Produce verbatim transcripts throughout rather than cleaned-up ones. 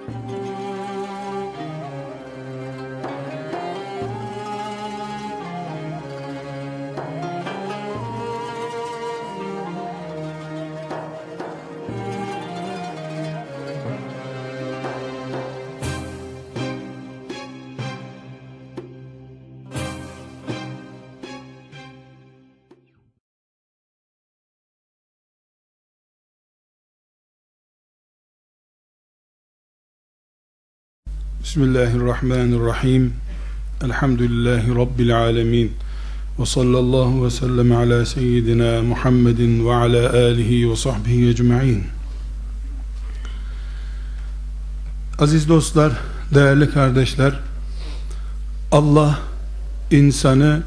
Bismillahirrahmanirrahim. Elhamdülillahi Rabbil alemin. Ve sallallahu ve sellem ala seyyidina Muhammedin ve ala alihi ve sahbihi ecma'in. Aziz dostlar, değerli kardeşler, Allah insanı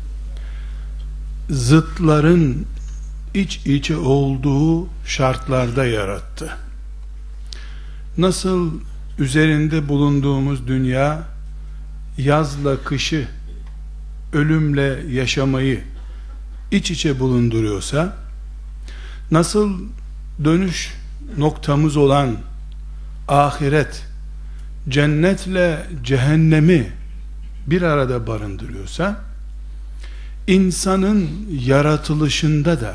zıtların iç içe olduğu şartlarda yarattı. Nasıl üzerinde bulunduğumuz dünya yazla kışı, ölümle yaşamayı iç içe bulunduruyorsa, nasıl dönüş noktamız olan ahiret cennetle cehennemi bir arada barındırıyorsa, insanın yaratılışında da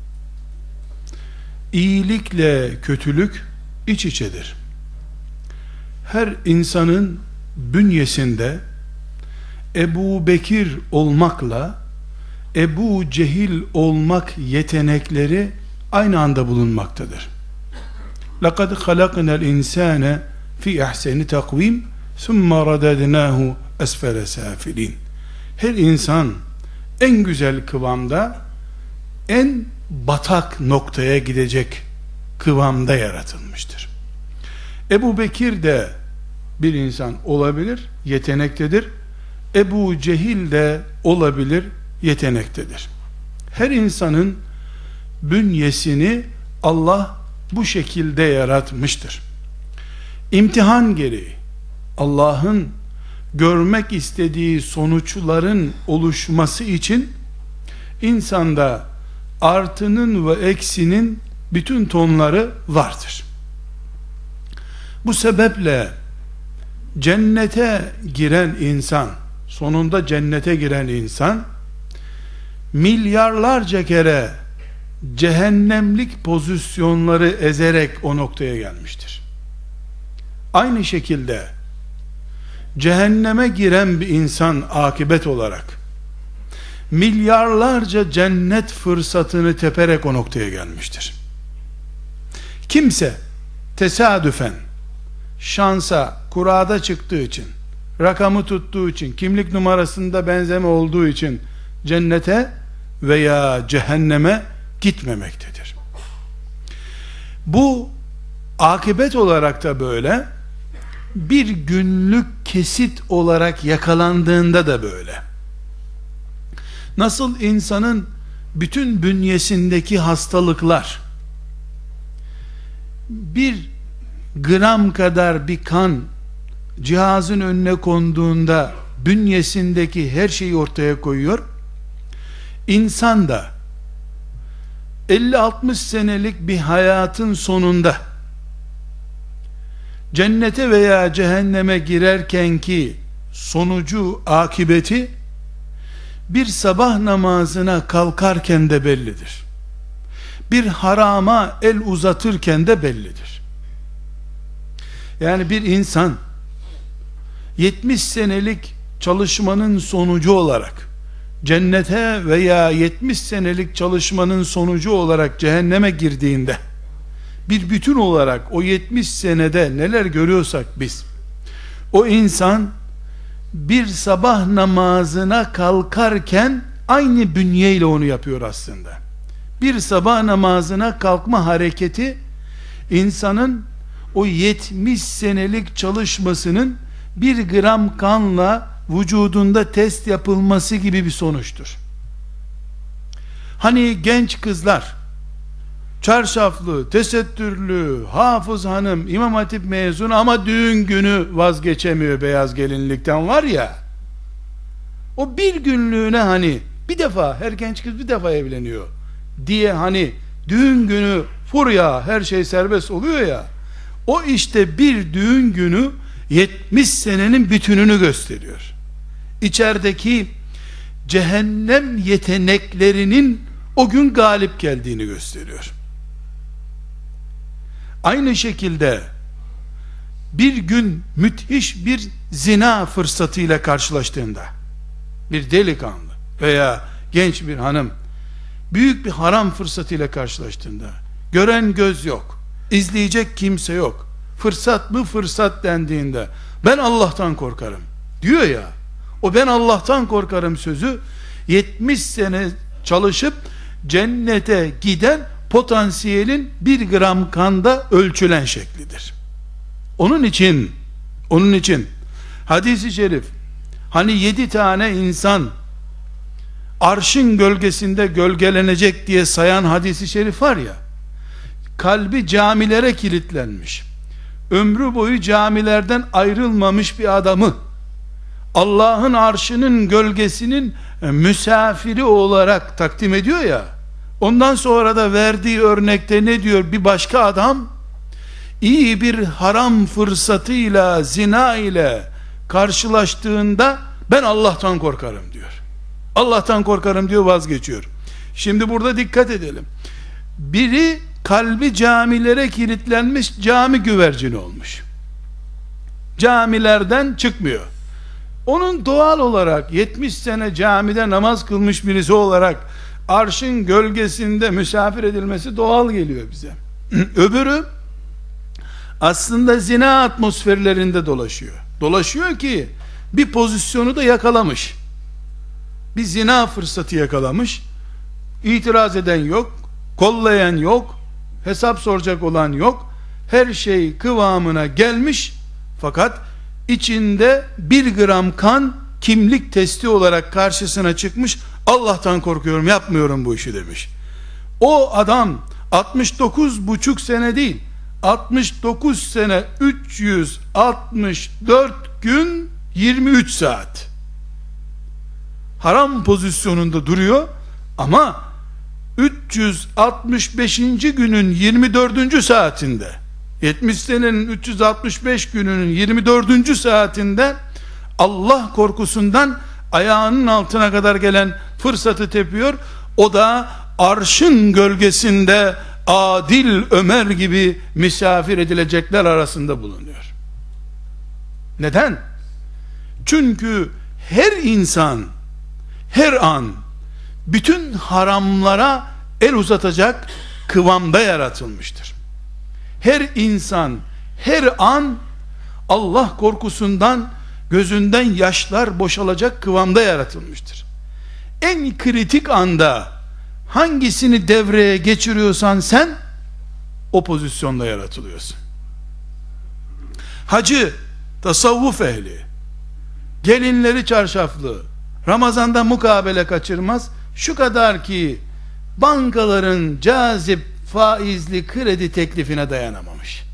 iyilikle kötülük iç içedir. Her insanın bünyesinde Ebu Bekir olmakla Ebu Cehil olmak yetenekleri aynı anda bulunmaktadır. لَقَدْ خَلَقْنَا الْاِنْسَانَ فِي اَحْسَنِ تَقْوِيمٍ ثُمَّ رَدَدْنَاهُ أَسْفَلَ سَافِلِينَ. Her insan en güzel kıvamda, en batak noktaya gidecek kıvamda yaratılmıştır. Ebu Bekir de bir insan olabilir, yetenektedir. Ebu Cehil de olabilir, yetenektedir. Her insanın bünyesini Allah bu şekilde yaratmıştır. İmtihan gereği Allah'ın görmek istediği sonuçların oluşması için insanda artının ve eksinin bütün tonları vardır. Bu sebeple cennete giren insan, sonunda cennete giren insan milyarlarca kere cehennemlik pozisyonları ezerek o noktaya gelmiştir. Aynı şekilde cehenneme giren bir insan akibet olarak milyarlarca cennet fırsatını teperek o noktaya gelmiştir. Kimse tesadüfen, şansa, kurada çıktığı için, rakamı tuttuğu için, kimlik numarasında benzeme olduğu için cennete veya cehenneme gitmemektedir. Bu akıbet olarak da böyle, bir günlük kesit olarak yakalandığında da böyle. Nasıl insanın bütün bünyesindeki hastalıklar bir gram kadar bir kan cihazın önüne konduğunda bünyesindeki her şeyi ortaya koyuyor, İnsan da elli altmış senelik bir hayatın sonunda cennete veya cehenneme girerken ki sonucu, akibeti bir sabah namazına kalkarken de bellidir. Bir harama el uzatırken de bellidir. Yani bir insan yetmiş senelik çalışmanın sonucu olarak cennete veya yetmiş senelik çalışmanın sonucu olarak cehenneme girdiğinde, bir bütün olarak o yetmiş senede neler görüyorsak biz, o insan bir sabah namazına kalkarken aynı bünyeyle onu yapıyor aslında. Bir sabah namazına kalkma hareketi insanın o yetmiş senelik çalışmasının bir gram kanla vücudunda test yapılması gibi bir sonuçtur. Hani genç kızlar, çarşaflı, tesettürlü, hafız hanım, İmam Hatip mezunu ama düğün günü vazgeçemiyor beyaz gelinlikten var ya, o bir günlüğüne hani bir defa, her genç kız bir defa evleniyor diye hani düğün günü furya her şey serbest oluyor ya, O işte bir düğün günü yetmiş senenin bütününü gösteriyor. İçerideki cehennem yeteneklerinin o gün galip geldiğini gösteriyor. Aynı şekilde bir gün müthiş bir zina fırsatıyla karşılaştığında, bir delikanlı veya genç bir hanım büyük bir haram fırsatıyla karşılaştığında, gören göz yok, izleyecek kimse yok, fırsat mı fırsat dendiğinde ben Allah'tan korkarım diyor ya, o ben Allah'tan korkarım sözü yetmiş sene çalışıp cennete giden potansiyelin bir gram kanda ölçülen şeklidir. Onun için onun için hadis-i şerif, hani yedi tane insan arşın gölgesinde gölgelenecek diye sayan hadis-i şerif var ya, kalbi camilere kilitlenmiş, ömrü boyu camilerden ayrılmamış bir adamı Allah'ın arşının gölgesinin misafiri olarak takdim ediyor ya, ondan sonra da verdiği örnekte ne diyor bir başka adam? İyi bir haram fırsatıyla, zina ile karşılaştığında ben Allah'tan korkarım diyor. Allah'tan korkarım diyor, vazgeçiyor. Şimdi burada dikkat edelim. Biri kalbi camilere kilitlenmiş, cami güvercini olmuş. Camilerden çıkmıyor. Onun doğal olarak yetmiş sene camide namaz kılmış birisi olarak arşın gölgesinde misafir edilmesi doğal geliyor bize. Öbürü aslında zina atmosferlerinde dolaşıyor. Dolaşıyor ki bir pozisyonu da yakalamış. Bir zina fırsatı yakalamış. İtiraz eden yok, kollayan yok, hesap soracak olan yok. Her şey kıvamına gelmiş, fakat içinde bir gram kan kimlik testi olarak karşısına çıkmış. Allah'tan korkuyorum, yapmıyorum bu işi demiş. O adam altmış dokuz buçuk sene değil, altmış dokuz sene üç yüz altmış dört gün yirmi üç saat haram pozisyonunda duruyor, ama üç yüz altmış beşinci günün yirmi dördüncü saatinde, yetmiş senenin üç yüz altmış beş gününün yirmi dördüncü saatinde Allah korkusundan ayağının altına kadar gelen fırsatı tepiyor. O da arşın gölgesinde Adil Ömer gibi misafir edilecekler arasında bulunuyor. Neden? Çünkü her insan her an bütün haramlara el uzatacak kıvamda yaratılmıştır. Her insan her an Allah korkusundan gözünden yaşlar boşalacak kıvamda yaratılmıştır. En kritik anda hangisini devreye geçiriyorsan sen o pozisyonda yaratılıyorsun. Hacı, tasavvuf ehli, gelinleri çarşaflı, Ramazan'da mukabele kaçırmaz, şu kadar ki bankaların cazip faizli kredi teklifine dayanamamış.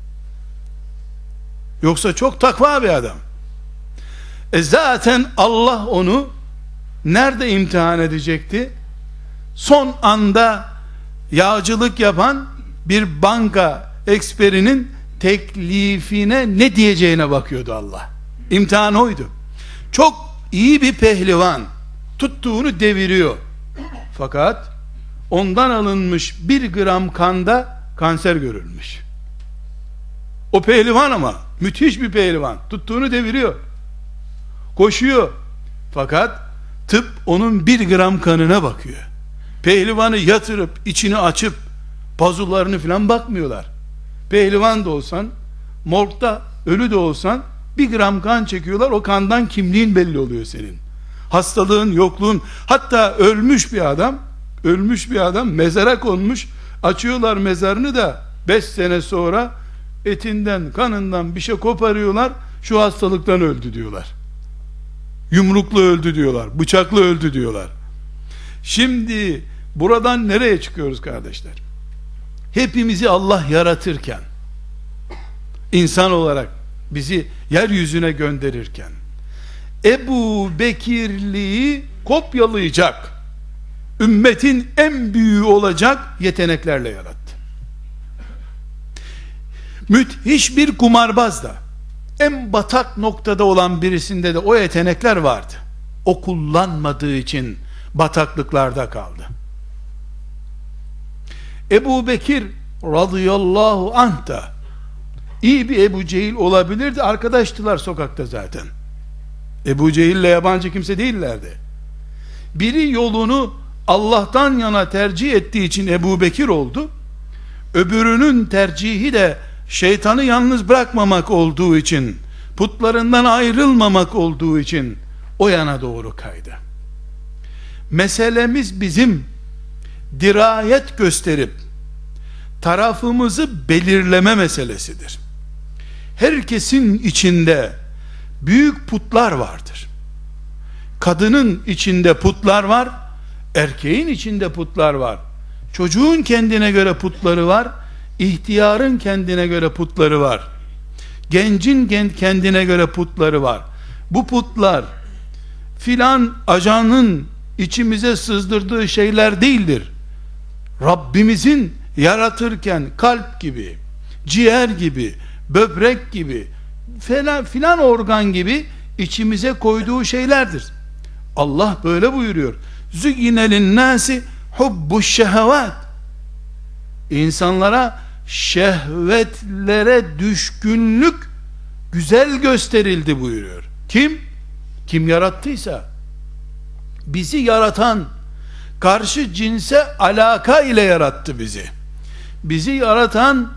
Yoksa çok takva bir adam. E zaten Allah onu nerede imtihan edecekti? Son anda yağcılık yapan bir banka eksperinin teklifine ne diyeceğine bakıyordu Allah. İmtihan oydu. Çok iyi bir pehlivan, tuttuğunu deviriyor. Fakat ondan alınmış bir gram kanda kanser görülmüş. O pehlivan ama müthiş bir pehlivan, tuttuğunu deviriyor, koşuyor, fakat tıp onun bir gram kanına bakıyor. Pehlivanı yatırıp içini açıp pazularını falan bakmıyorlar. Pehlivan da olsan, morgda ölü de olsan bir gram kan çekiyorlar, o kandan kimliğin belli oluyor senin. Hastalığın, yokluğun, hatta ölmüş bir adam, ölmüş bir adam mezara konmuş, açıyorlar mezarını da beş sene sonra etinden, kanından bir şey koparıyorlar, şu hastalıktan öldü diyorlar. Yumruklu öldü diyorlar, bıçaklı öldü diyorlar. Şimdi buradan nereye çıkıyoruz kardeşler? Hepimizi Allah yaratırken, insan olarak bizi yeryüzüne gönderirken, Ebu Bekirliği kopyalayacak, ümmetin en büyüğü olacak yeteneklerle yarattı. Müthiş bir kumarbaz da, en batak noktada olan birisinde de o yetenekler vardı. O kullanmadığı için bataklıklarda kaldı. Ebu Bekir radıyallahu anh da iyi bir Ebu Cehil olabilirdi. Arkadaştılar sokakta zaten. Ebu Cehil'le yabancı kimse değillerdi. Biri yolunu Allah'tan yana tercih ettiği için Ebu Bekir oldu. Öbürünün tercihi de şeytanı yalnız bırakmamak olduğu için, putlarından ayrılmamak olduğu için o yana doğru kaydı. Meselemiz bizim dirayet gösterip tarafımızı belirleme meselesidir. Herkesin içinde büyük putlar vardır. Kadının içinde putlar var, erkeğin içinde putlar var. Çocuğun kendine göre putları var, ihtiyarın kendine göre putları var. Gencin kendine göre putları var. Bu putlar filan ajanın içimize sızdırdığı şeyler değildir. Rabbimizin yaratırken kalp gibi, ciğer gibi, böbrek gibi, filan, filan organ gibi içimize koyduğu şeylerdir. Allah böyle buyuruyor. Züyyine linnâsi hubbuş şehevat. İnsanlara şehvetlere düşkünlük güzel gösterildi buyuruyor. Kim? Kim yarattıysa. Bizi yaratan karşı cinse alaka ile yarattı bizi. Bizi yaratan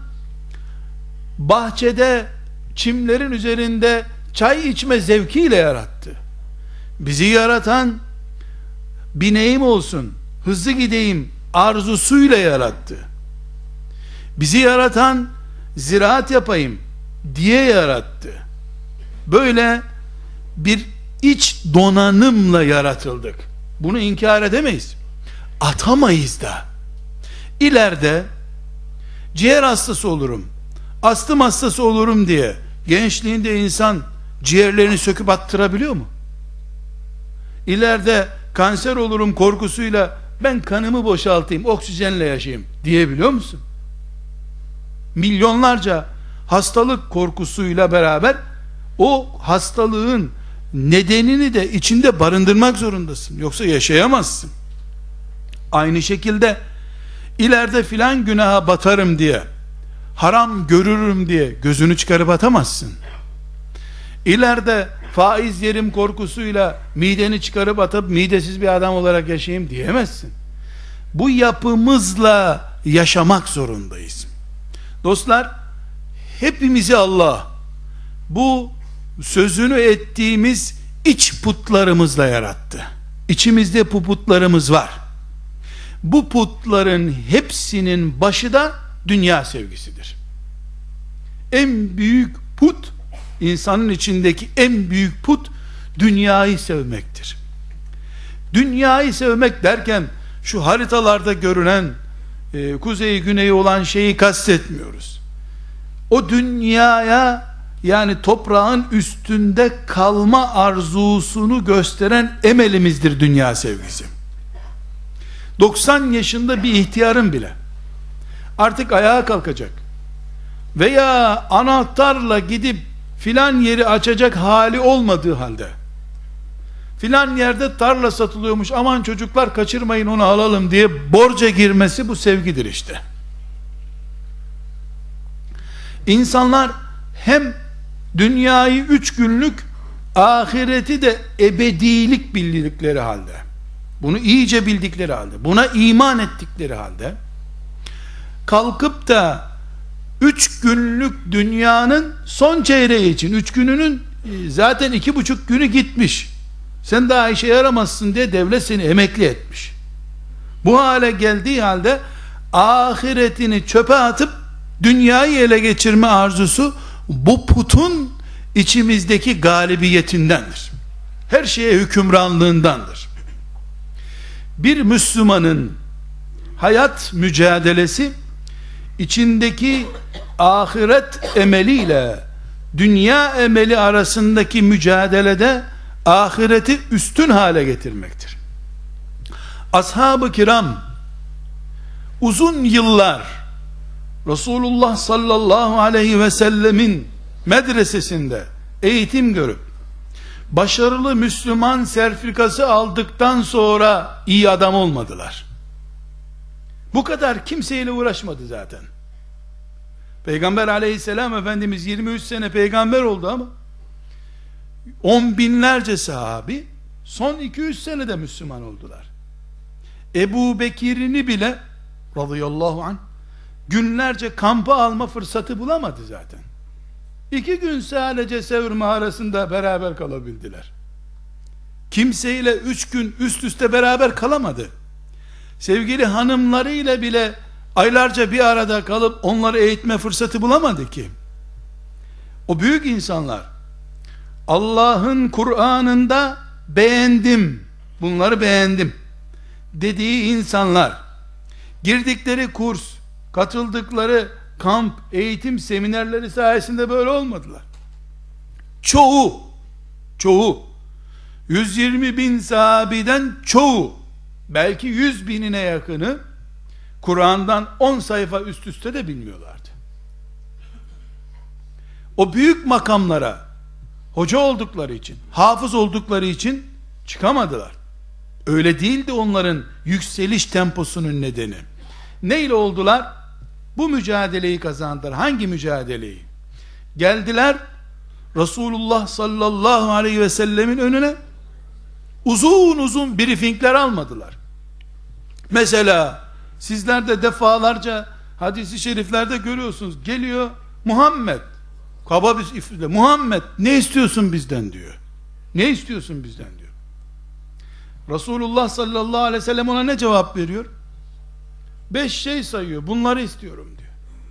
bahçede çimlerin üzerinde çay içme zevkiyle yarattı. Bizi yaratan bineğim olsun, hızlı gideyim arzusuyla yarattı. Bizi yaratan ziraat yapayım diye yarattı. Böyle bir iç donanımla yaratıldık. Bunu inkar edemeyiz. Atamayız da. İleride ciğer hastası olurum, astım hastası olurum diye gençliğinde insan ciğerlerini söküp attırabiliyor mu? İleride kanser olurum korkusuyla ben kanımı boşaltayım, oksijenle yaşayayım diyebiliyor musun? Milyonlarca hastalık korkusuyla beraber o hastalığın nedenini de içinde barındırmak zorundasın. Yoksa yaşayamazsın. Aynı şekilde ileride filan günaha batarım diye, haram görürüm diye gözünü çıkarıp atamazsın. İleride faiz yerim korkusuyla mideni çıkarıp atıp midesiz bir adam olarak yaşayayım diyemezsin. Bu yapımızla yaşamak zorundayız. Dostlar, hepimizi Allah bu sözünü ettiğimiz iç putlarımızla yarattı. İçimizde bu putlarımız var. Bu putların hepsinin başı da dünya sevgisidir. En büyük put, insanın içindeki en büyük put dünyayı sevmektir. Dünyayı sevmek derken şu haritalarda görünen e, kuzeyi güneyi olan şeyi kastetmiyoruz. O dünyaya, yani toprağın üstünde kalma arzusunu gösteren emelimizdir dünya sevgisi. doksan yaşında bir ihtiyarın bile artık ayağa kalkacak veya anahtarla gidip filan yeri açacak hali olmadığı halde, filan yerde tarla satılıyormuş, aman çocuklar kaçırmayın onu alalım diye borca girmesi bu sevgidir işte. İnsanlar hem dünyayı üç günlük, ahireti de ebedilik bildikleri halde, bunu iyice bildikleri halde, buna iman ettikleri halde, kalkıp da üç günlük dünyanın son çeyreği için, üç gününün zaten iki buçuk günü gitmiş, sen daha işe yaramazsın diye devlet seni emekli etmiş. Bu hale geldiği halde ahiretini çöpe atıp dünyayı ele geçirme arzusu, bu putun içimizdeki galibiyetindendir. Her şeye hükümranlığındandır. Bir Müslümanın hayat mücadelesi, içindeki ahiret emeliyle dünya emeli arasındaki mücadelede ahireti üstün hale getirmektir. Ashab-ı kiram uzun yıllar Resulullah sallallahu aleyhi ve sellemin medresesinde eğitim görüp başarılı Müslüman sertifikası aldıktan sonra iyi adam olmadılar. Bu kadar kimseyle uğraşmadı zaten. Peygamber aleyhisselam Efendimiz yirmi üç sene peygamber oldu ama on binlerce sahabi son iki yüz senede Müslüman oldular. Ebu Bekir'ini bile radıyallahu anh günlerce kampa alma fırsatı bulamadı zaten. İki gün sadece Sevr mağarasında beraber kalabildiler. Kimseyle üç gün üst üste beraber kalamadı. Sevgili hanımlarıyla bile aylarca bir arada kalıp onları eğitme fırsatı bulamadı ki. O büyük insanlar Allah'ın Kur'an'ında beğendim, bunları beğendim dediği insanlar girdikleri kurs, katıldıkları kamp, eğitim seminerleri sayesinde böyle olmadılar. Çoğu, çoğu, yüz yirmi bin sahabiden çoğu, belki yüz binine yakını Kur'an'dan on sayfa üst üste de bilmiyorlardı. O büyük makamlara hoca oldukları için, hafız oldukları için çıkamadılar. Öyle değildi onların yükseliş temposunun nedeni. Neyle oldular? Bu mücadeleyi kazandılar. Hangi mücadeleyi? Geldiler Resulullah sallallahu aleyhi ve sellemin önüne, uzun uzun briefingler almadılar. Mesela sizler de defalarca hadis-i şeriflerde görüyorsunuz. Geliyor Muhammed, kaba bir ifade, Muhammed ne istiyorsun bizden diyor. Ne istiyorsun bizden diyor. Resulullah sallallahu aleyhi ve sellem ona ne cevap veriyor? Beş şey sayıyor. Bunları istiyorum diyor.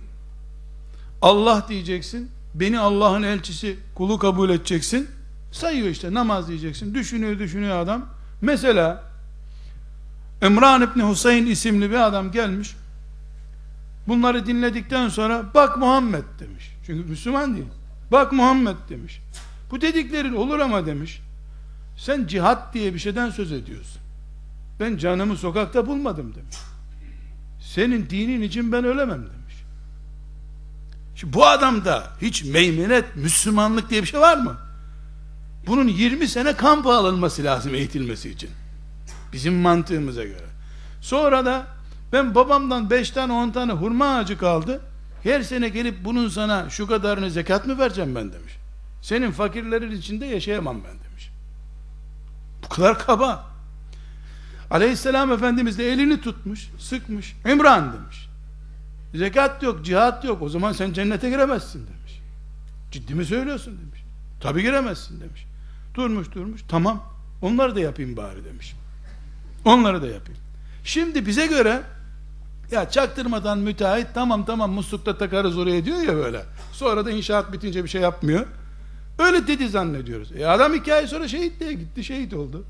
Allah diyeceksin. Beni Allah'ın elçisi, kulu kabul edeceksin. Sayıyor işte, namaz diyeceksin. Düşünüyor düşünüyor adam. Mesela İmran İbni Hüseyin isimli bir adam gelmiş. Bunları dinledikten sonra bak Muhammed demiş. Çünkü Müslüman değil. Bak Muhammed demiş. Bu dediklerin olur ama demiş. Sen cihat diye bir şeyden söz ediyorsun. Ben canımı sokakta bulmadım demiş. Senin dinin için ben ölemem demiş. Şimdi bu adamda hiç meymenet, Müslümanlık diye bir şey var mı? Bunun yirmi sene kampa alınması lazım eğitilmesi için. Bizim mantığımıza göre. Sonra da ben babamdan beş tane on tane hurma ağacı kaldı. Her sene gelip bunun sana şu kadarını zekat mı vereceğim ben demiş. Senin fakirlerin içinde yaşayamam ben demiş. Bu kadar kaba. Aleyhisselam Efendimiz de elini tutmuş, sıkmış. İmran demiş. Zekat yok, cihat yok. O zaman sen cennete giremezsin demiş. Ciddi mi söylüyorsun demiş. Tabi giremezsin demiş. Durmuş durmuş. Tamam. Onları da yapayım bari demiş. Onları da yapayım. Şimdi bize göre ya çaktırmadan müteahhit tamam tamam muslukta takarız oraya diyor ya böyle. Sonra da inşaat bitince bir şey yapmıyor. Öyle dedi zannediyoruz. E adam iki ay sonra şehitliğe gitti, şehit oldu.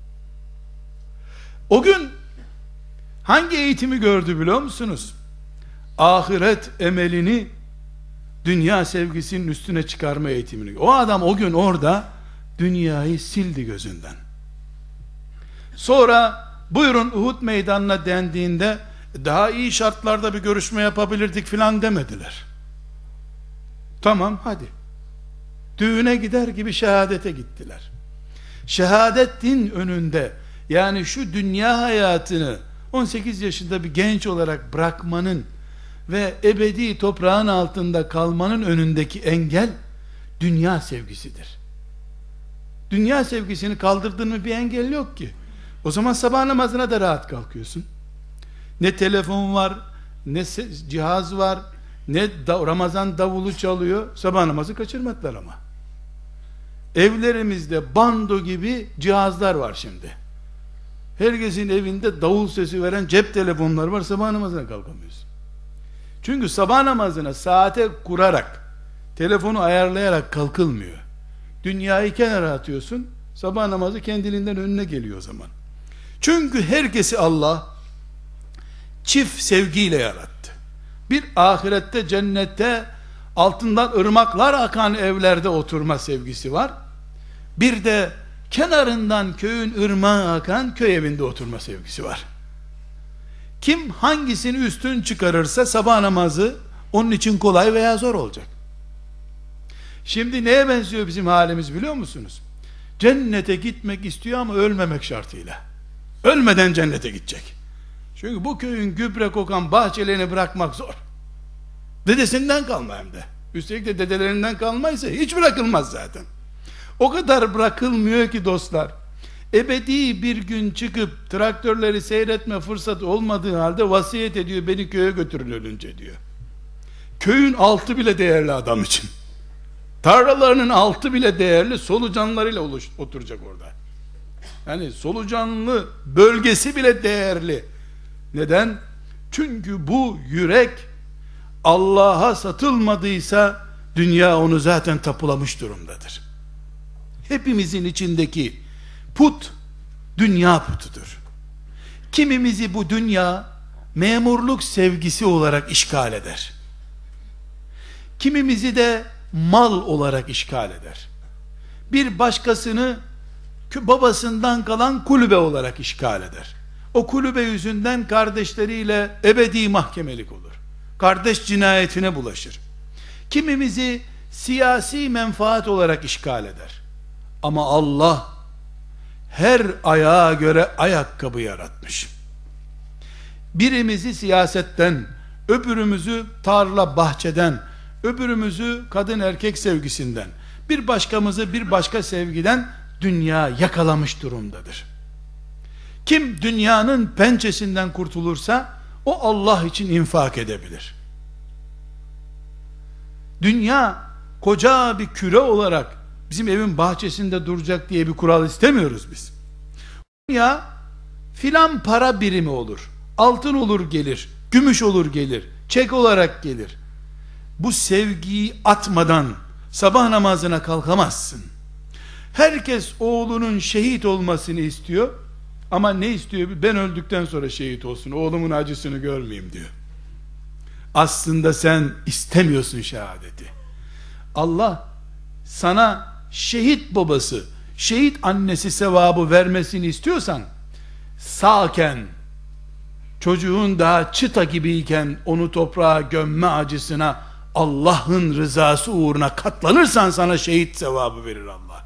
O gün hangi eğitimi gördü biliyor musunuz? Ahiret emelini dünya sevgisinin üstüne çıkarma eğitimini. O adam o gün orada dünyayı sildi gözünden. Sonra buyurun Uhud meydanına dendiğinde daha iyi şartlarda bir görüşme yapabilirdik filan demediler. Tamam hadi. Düğüne gider gibi şehadete gittiler. Şehadetin önünde, yani şu dünya hayatını on sekiz yaşında bir genç olarak bırakmanın ve ebedi toprağın altında kalmanın önündeki engel dünya sevgisidir. Dünya sevgisini kaldırdın mı bir engel yok ki. O zaman sabah namazına da rahat kalkıyorsun. Ne telefon var, ne cihaz var, ne da, Ramazan davulu çalıyor. Sabah namazı kaçırmadılar ama. Evlerimizde bando gibi cihazlar var şimdi. Herkesin evinde davul sesi veren cep telefonları var. Sabah namazına kalkamıyorsun. Çünkü sabah namazına saate kurarak, telefonu ayarlayarak kalkılmıyor. Dünyayı kenara atıyorsun. Sabah namazı kendiliğinden önüne geliyor o zaman. Çünkü herkesi Allah çift sevgiyle yarattı. Bir ahirette, cennette altından ırmaklar akan evlerde oturma sevgisi var. Bir de kenarından köyün ırmağı akan köy evinde oturma sevgisi var. Kim hangisini üstün çıkarırsa sabah namazı Onun için kolay veya zor olacak. Şimdi neye benziyor bizim halimiz biliyor musunuz? Cennete gitmek istiyor ama ölmemek şartıyla. Ölmeden cennete gidecek. Çünkü bu köyün gübre kokan bahçelerini bırakmak zor. Dedesinden kalma hem de. Üstelik de dedelerinden kalmaysa hiç bırakılmaz zaten. O kadar bırakılmıyor ki dostlar. Ebedi bir gün çıkıp traktörleri seyretme fırsatı olmadığı halde vasiyet ediyor, beni köye götürün ölünce diyor. Köyün altı bile değerli adam için. Tarlalarının altı bile değerli, solucanlarıyla oluş, oturacak orada. Yani solucanlı bölgesi bile değerli. Neden? Çünkü bu yürek Allah'a satılmadıysa dünya onu zaten tapulamış durumdadır. Hepimizin içindeki put dünya putudur. Kimimizi bu dünya memurluk sevgisi olarak işgal eder. Kimimizi de mal olarak işgal eder. Bir başkasını babasından kalan kulübe olarak işgal eder. O kulübe yüzünden kardeşleriyle ebedi mahkemelik olur. Kardeş cinayetine bulaşır. Kimimizi siyasi menfaat olarak işgal eder. Ama Allah her ayağa göre ayakkabı yaratmış. Birimizi siyasetten, öbürümüzü tarla bahçeden, öbürümüzü kadın erkek sevgisinden, bir başkamızı bir başka sevgiden dünya yakalamış durumdadır. Kim dünyanın pençesinden kurtulursa o Allah için infak edebilir. Dünya koca bir küre olarak bizim evin bahçesinde duracak diye bir kural istemiyoruz biz. Dünya filan para birimi olur, altın olur gelir, gümüş olur gelir, çek olarak gelir. Bu sevgiyi atmadan sabah namazına kalkamazsın. Herkes oğlunun şehit olmasını istiyor ama ne istiyor? Ben öldükten sonra şehit olsun, oğlumun acısını görmeyeyim diyor. Aslında sen istemiyorsun şehadeti. Allah sana şehit babası, şehit annesi sevabı vermesini istiyorsan, sağken, çocuğun daha çıta gibiyken onu toprağa gömme acısına Allah'ın rızası uğruna katlanırsan sana şehit sevabı verir Allah.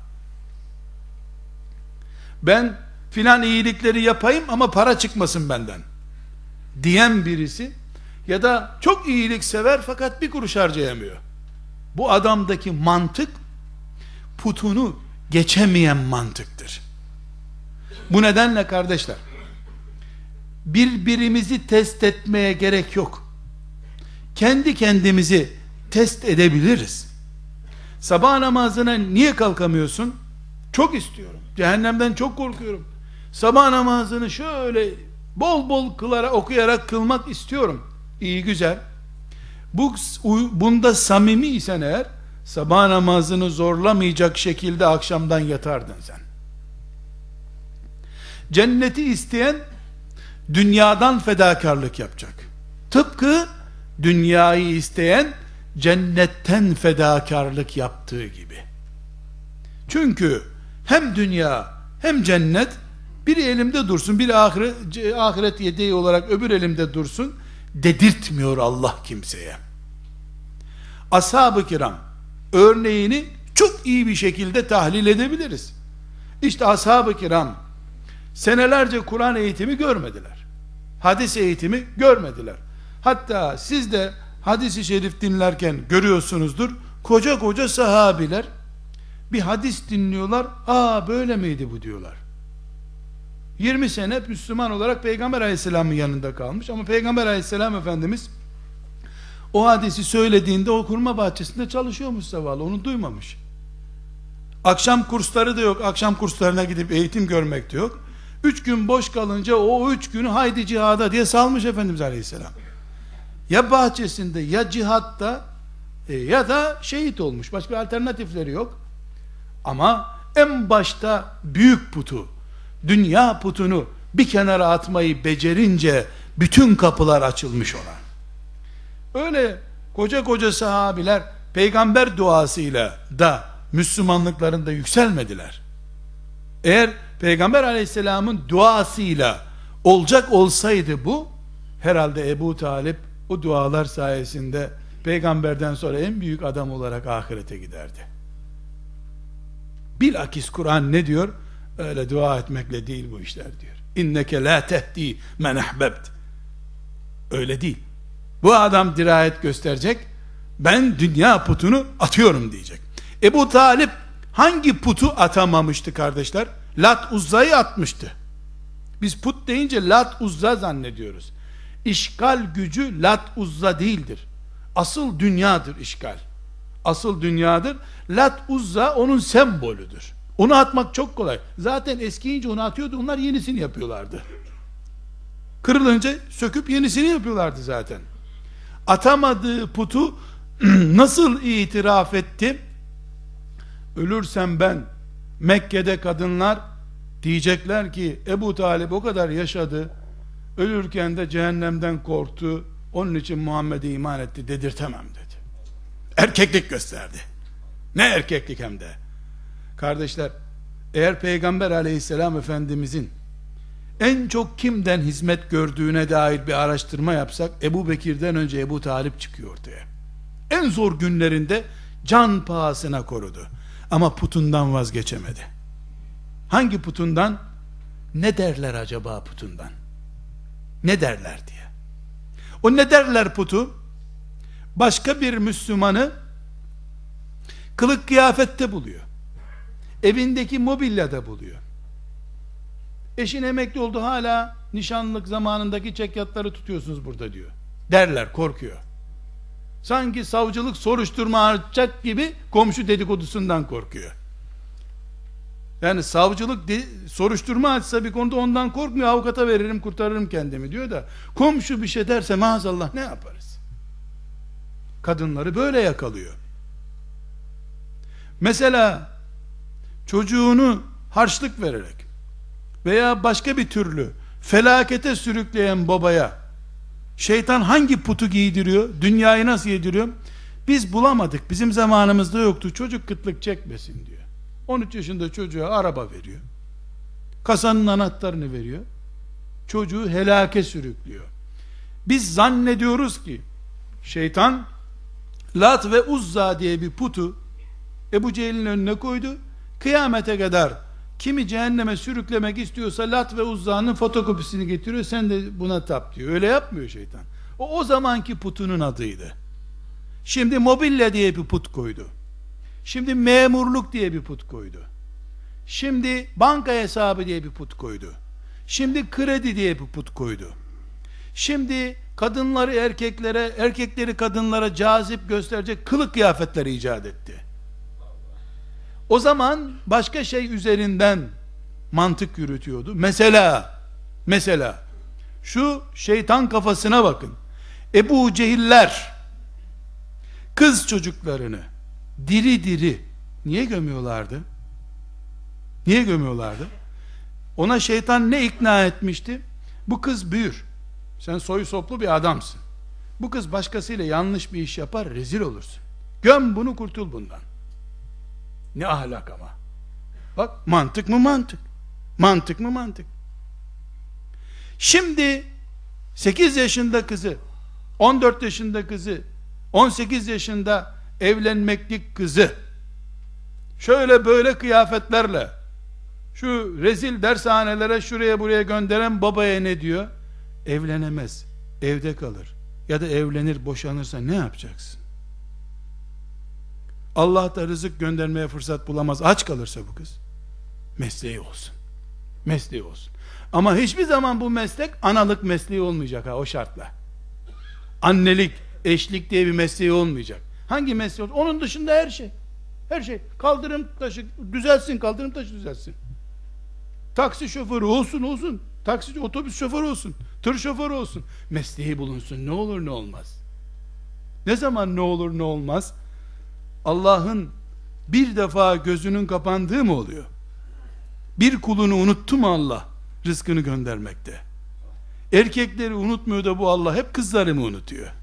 Ben filan iyilikleri yapayım ama para çıkmasın benden diyen birisi, ya da çok iyilik sever fakat bir kuruş harcayamıyor. Bu adamdaki mantık putunu geçemeyen mantıktır. Bu nedenle kardeşler, birbirimizi test etmeye gerek yok. Kendi kendimizi test edebiliriz. Sabah namazına niye kalkamıyorsun? Çok istiyorum. Cehennemden çok korkuyorum. Sabah namazını şöyle bol bol kılara, okuyarak kılmak istiyorum. İyi, güzel. Bu, bunda samimi isen eğer, sabah namazını zorlamayacak şekilde akşamdan yatardın sen. Cenneti isteyen dünyadan fedakarlık yapacak. Tıpkı dünyayı isteyen cennetten fedakarlık yaptığı gibi. Çünkü hem dünya hem cennet biri elimde dursun, biri ahiret, ahiret yedeği olarak öbür elimde dursun dedirtmiyor Allah kimseye. Ashab-ı kiram örneğini çok iyi bir şekilde tahlil edebiliriz. İşte ashab-ı kiram senelerce Kur'an eğitimi görmediler. Hadis eğitimi görmediler. Hatta siz de hadis-i şerif dinlerken görüyorsunuzdur. Koca koca sahabiler bir hadis dinliyorlar. Aa, böyle miydi bu diyorlar. yirmi sene Müslüman olarak Peygamber Aleyhisselam'ın yanında kalmış ama Peygamber Aleyhisselam Efendimiz o hadisi söylediğinde o hurma bahçesinde çalışıyormuş zavallı, onu duymamış. Akşam kursları da yok, akşam kurslarına gidip eğitim görmek de yok. Üç gün boş kalınca o üç günü haydi cihada diye salmış Efendimiz Aleyhisselam. Ya bahçesinde ya cihatta e, ya da şehit olmuş, başka alternatifleri yok. Ama en başta büyük putu, dünya putunu bir kenara atmayı becerince bütün kapılar açılmış ona. Öyle koca koca sahabiler peygamber duasıyla da Müslümanlıklarında yükselmediler. Eğer Peygamber Aleyhisselam'ın duasıyla olacak olsaydı bu, herhalde Ebu Talip o dualar sayesinde peygamberden sonra en büyük adam olarak ahirete giderdi. Bilakis Kur'an ne diyor? Öyle dua etmekle değil bu işler diyor. İnneke la tehdi men ahbebt. Öyle değil. Bu adam dirayet gösterecek. Ben dünya putunu atıyorum diyecek. Ebu Talip hangi putu atamamıştı kardeşler? Lat Uzza'yı atmıştı. Biz put deyince Lat Uzza zannediyoruz. İşgal gücü Lat Uzza değildir. Asıl dünyadır işgal. Asıl dünyadır. Lat Uzza onun sembolüdür. Onu atmak çok kolay. Zaten eskiyince onu atıyordu. Onlar yenisini yapıyorlardı. Kırılınca söküp yenisini yapıyorlardı zaten. Atamadığı putu nasıl itiraf etti? Ölürsem ben, Mekke'de kadınlar diyecekler ki Ebu Talip o kadar yaşadı, ölürken de cehennemden korktu, onun için Muhammed'e iman etti, dedirtemem dedi. Erkeklik gösterdi. Ne erkeklik hem de. Kardeşler, eğer Peygamber aleyhisselam Efendimizin en çok kimden hizmet gördüğüne dair bir araştırma yapsak, Ebu Bekir'den önce Ebu Talip çıkıyor ortaya. En zor günlerinde can pahasına korudu. Ama putundan vazgeçemedi. Hangi putundan? Ne derler acaba putundan? Ne derler diye. O ne derler putu, başka bir Müslümanı kılık kıyafette buluyor. Evindeki mobilyada buluyor. Eşin emekli oldu, hala nişanlılık zamanındaki çekyatları tutuyorsunuz burada diyor. Derler, korkuyor. Sanki savcılık soruşturma açacak gibi komşu dedikodusundan korkuyor. Yani savcılık de, soruşturma açsa bir konuda ondan korkmuyor. Avukata veririm, kurtarırım kendimi diyor da, komşu bir şey derse maazallah ne yaparız? Kadınları böyle yakalıyor. Mesela çocuğunu harçlık vererek veya başka bir türlü felakete sürükleyen babaya şeytan hangi putu giydiriyor? Dünyayı nasıl yediriyor? Biz bulamadık, bizim zamanımızda yoktu, çocuk kıtlık çekmesin diyor. on üç yaşında çocuğa araba veriyor, kasanın anahtarını veriyor, çocuğu helake sürüklüyor. Biz zannediyoruz ki şeytan Lat ve Uzza diye bir putu Ebu Cehil'in önüne koydu. Kıyamete kadar kimi cehenneme sürüklemek istiyorsa Lat ve Uzza'nın fotokopisini getiriyor, sen de buna tap diyor. Öyle yapmıyor şeytan. O o zamanki putunun adıydı. Şimdi mobilya diye bir put koydu. Şimdi memurluk diye bir put koydu. Şimdi banka hesabı diye bir put koydu. Şimdi kredi diye bir put koydu. Şimdi kadınları erkeklere, erkekleri kadınlara cazip gösterecek kılık kıyafetleri icat etti. O zaman başka şey üzerinden mantık yürütüyordu. Mesela, mesela şu şeytan kafasına bakın. Ebu Cehiller kız çocuklarını diri diri niye gömüyorlardı? Niye gömüyorlardı? Ona şeytan ne ikna etmişti? Bu kız büyür. Sen soy soplu bir adamsın. Bu kız başkasıyla yanlış bir iş yapar, rezil olursun. Göm bunu, kurtul bundan. Ne ahlak ama. Bak, mantık mı mantık? Mantık mı mantık? Şimdi sekiz yaşında kızı, on dört yaşında kızı, on sekiz yaşında evlenmeklik kızı şöyle böyle kıyafetlerle şu rezil dershanelere şuraya buraya gönderen babaya ne diyor? Evlenemez, evde kalır. Ya da evlenir, boşanırsa ne yapacaksın? Allah da rızık göndermeye fırsat bulamaz, aç kalırsa bu kız, mesleği olsun. Mesleği olsun. Ama hiçbir zaman bu meslek analık mesleği olmayacak ha, o şartla. Annelik, eşlik diye bir mesleği olmayacak. Hangi mesleği olsun? Onun dışında her şey. Her şey. Kaldırım taşı düzelsin, kaldırım taşı düzelsin. Taksi şoförü olsun olsun. Taksi, otobüs şoförü olsun. Tır şoförü olsun. Mesleği bulunsun. Ne olur ne olmaz. Ne zaman ne olur ne olmaz? Allah'ın bir defa gözünün kapandığı mı oluyor? Bir kulunu unuttu mu Allah rızkını göndermekte? Erkekleri unutmuyor da bu Allah hep kızları mı unutuyor?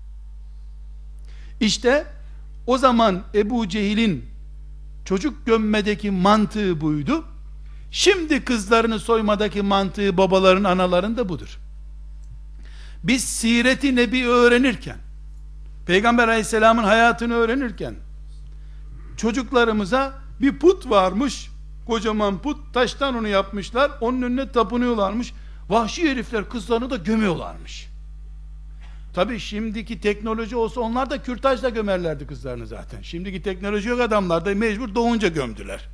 İşte o zaman Ebu Cehil'in çocuk gömmedeki mantığı buydu. Şimdi kızlarını soymadaki mantığı babaların, anaların da budur. Biz Siret-i Nebi öğrenirken, Peygamber aleyhisselamın hayatını öğrenirken çocuklarımıza bir put varmış, kocaman put, taştan onu yapmışlar, onun önüne tapınıyorlarmış. Vahşi herifler kızlarını da gömüyorlarmış. Tabi şimdiki teknoloji olsa onlar da kürtajla gömerlerdi kızlarını zaten. Şimdiki teknoloji yok, adamlar da mecbur doğunca gömdüler.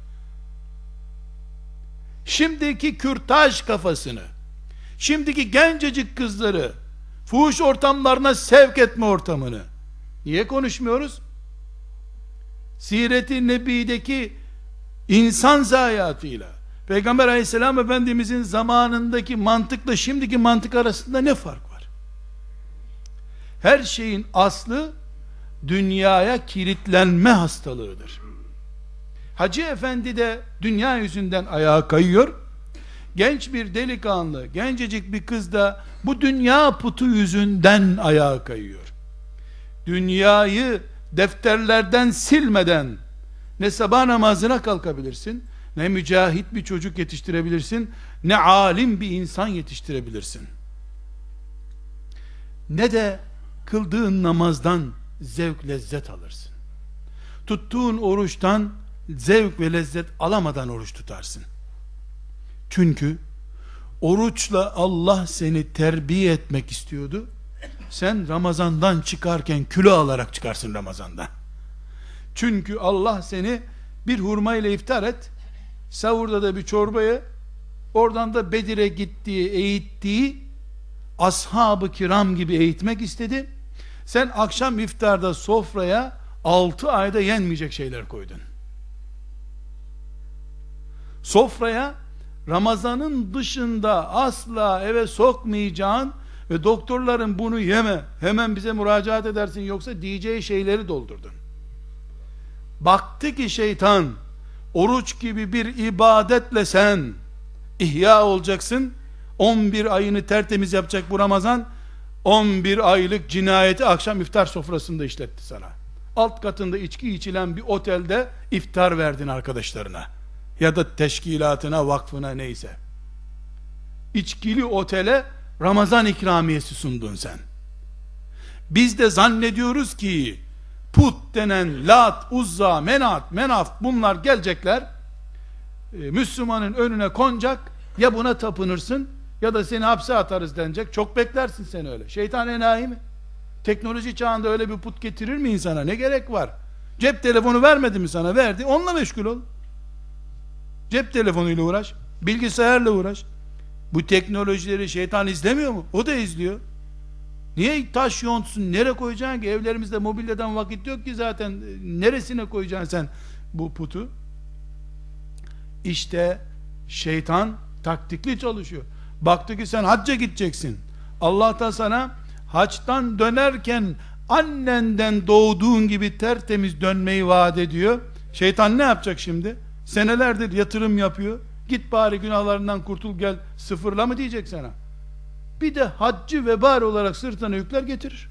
Şimdiki kürtaj kafasını, şimdiki gencecik kızları fuhuş ortamlarına sevk etme ortamını niye konuşmuyoruz? Siret-i Nebi'deki insan zayiatıyla Peygamber aleyhisselam efendimizin zamanındaki mantıkla şimdiki mantık arasında ne fark var? Her şeyin aslı dünyaya kilitlenme hastalığıdır. Hacı efendi de dünya yüzünden ayağa kayıyor. Genç bir delikanlı, gencecik bir kız da bu dünya putu yüzünden ayağa kayıyor. Dünyayı defterlerden silmeden ne sabah namazına kalkabilirsin, ne mücahit bir çocuk yetiştirebilirsin, ne alim bir insan yetiştirebilirsin. Ne de kıldığın namazdan zevk lezzet alırsın. Tuttuğun oruçtan zevk ve lezzet alamadan oruç tutarsın. Çünkü oruçla Allah seni terbiye etmek istiyordu. Sen Ramazan'dan çıkarken kilo alarak çıkarsın Ramazan'dan. Çünkü Allah seni bir hurma ile iftar et, sahurda da bir çorbayı, oradan da Bedir'e gittiği, eğittiği ashab-ı kiram gibi eğitmek istedi. Sen akşam iftarda sofraya altı ayda yenmeyecek şeyler koydun. Sofraya Ramazan'ın dışında asla eve sokmayacağın ve doktorların bunu yeme, hemen bize müracaat edersin yoksa diyeceği şeyleri doldurdun. Baktı ki şeytan, oruç gibi bir ibadetle sen ihya olacaksın, on bir ayını tertemiz yapacak bu Ramazan, on bir aylık cinayeti akşam iftar sofrasında işletti sana. Alt katında içki içilen bir otelde iftar verdin arkadaşlarına ya da teşkilatına, vakfına, neyse. İçkili otele Ramazan ikramiyesi sundun sen. Biz de zannediyoruz ki put denen Lat, Uzza, Menat, Menaf bunlar gelecekler, e, Müslümanın önüne konacak, ya buna tapınırsın ya da seni hapse atarız denecek. Çok beklersin sen öyle. Şeytan enayi mi? Teknoloji çağında öyle bir put getirir mi insana? Ne gerek var? Cep telefonu vermedi mi sana? Verdi. Onunla meşgul ol. Cep telefonuyla uğraş. Bilgisayarla uğraş. Bu teknolojileri şeytan izlemiyor mu? O da izliyor. Niye taş yontsun? Nereye koyacaksın ki? Evlerimizde mobilyadan vakit yok ki zaten. Neresine koyacaksın sen bu putu? İşte şeytan taktikli çalışıyor. Baktı ki sen hacca gideceksin. Allah da sana haçtan dönerken annenden doğduğun gibi tertemiz dönmeyi vaat ediyor. Şeytan ne yapacak şimdi? Senelerdir yatırım yapıyor. Git bari günahlarından kurtul gel, sıfırla mı diyecek sana? Bir de haccı vebal olarak sırtına yükler getirir.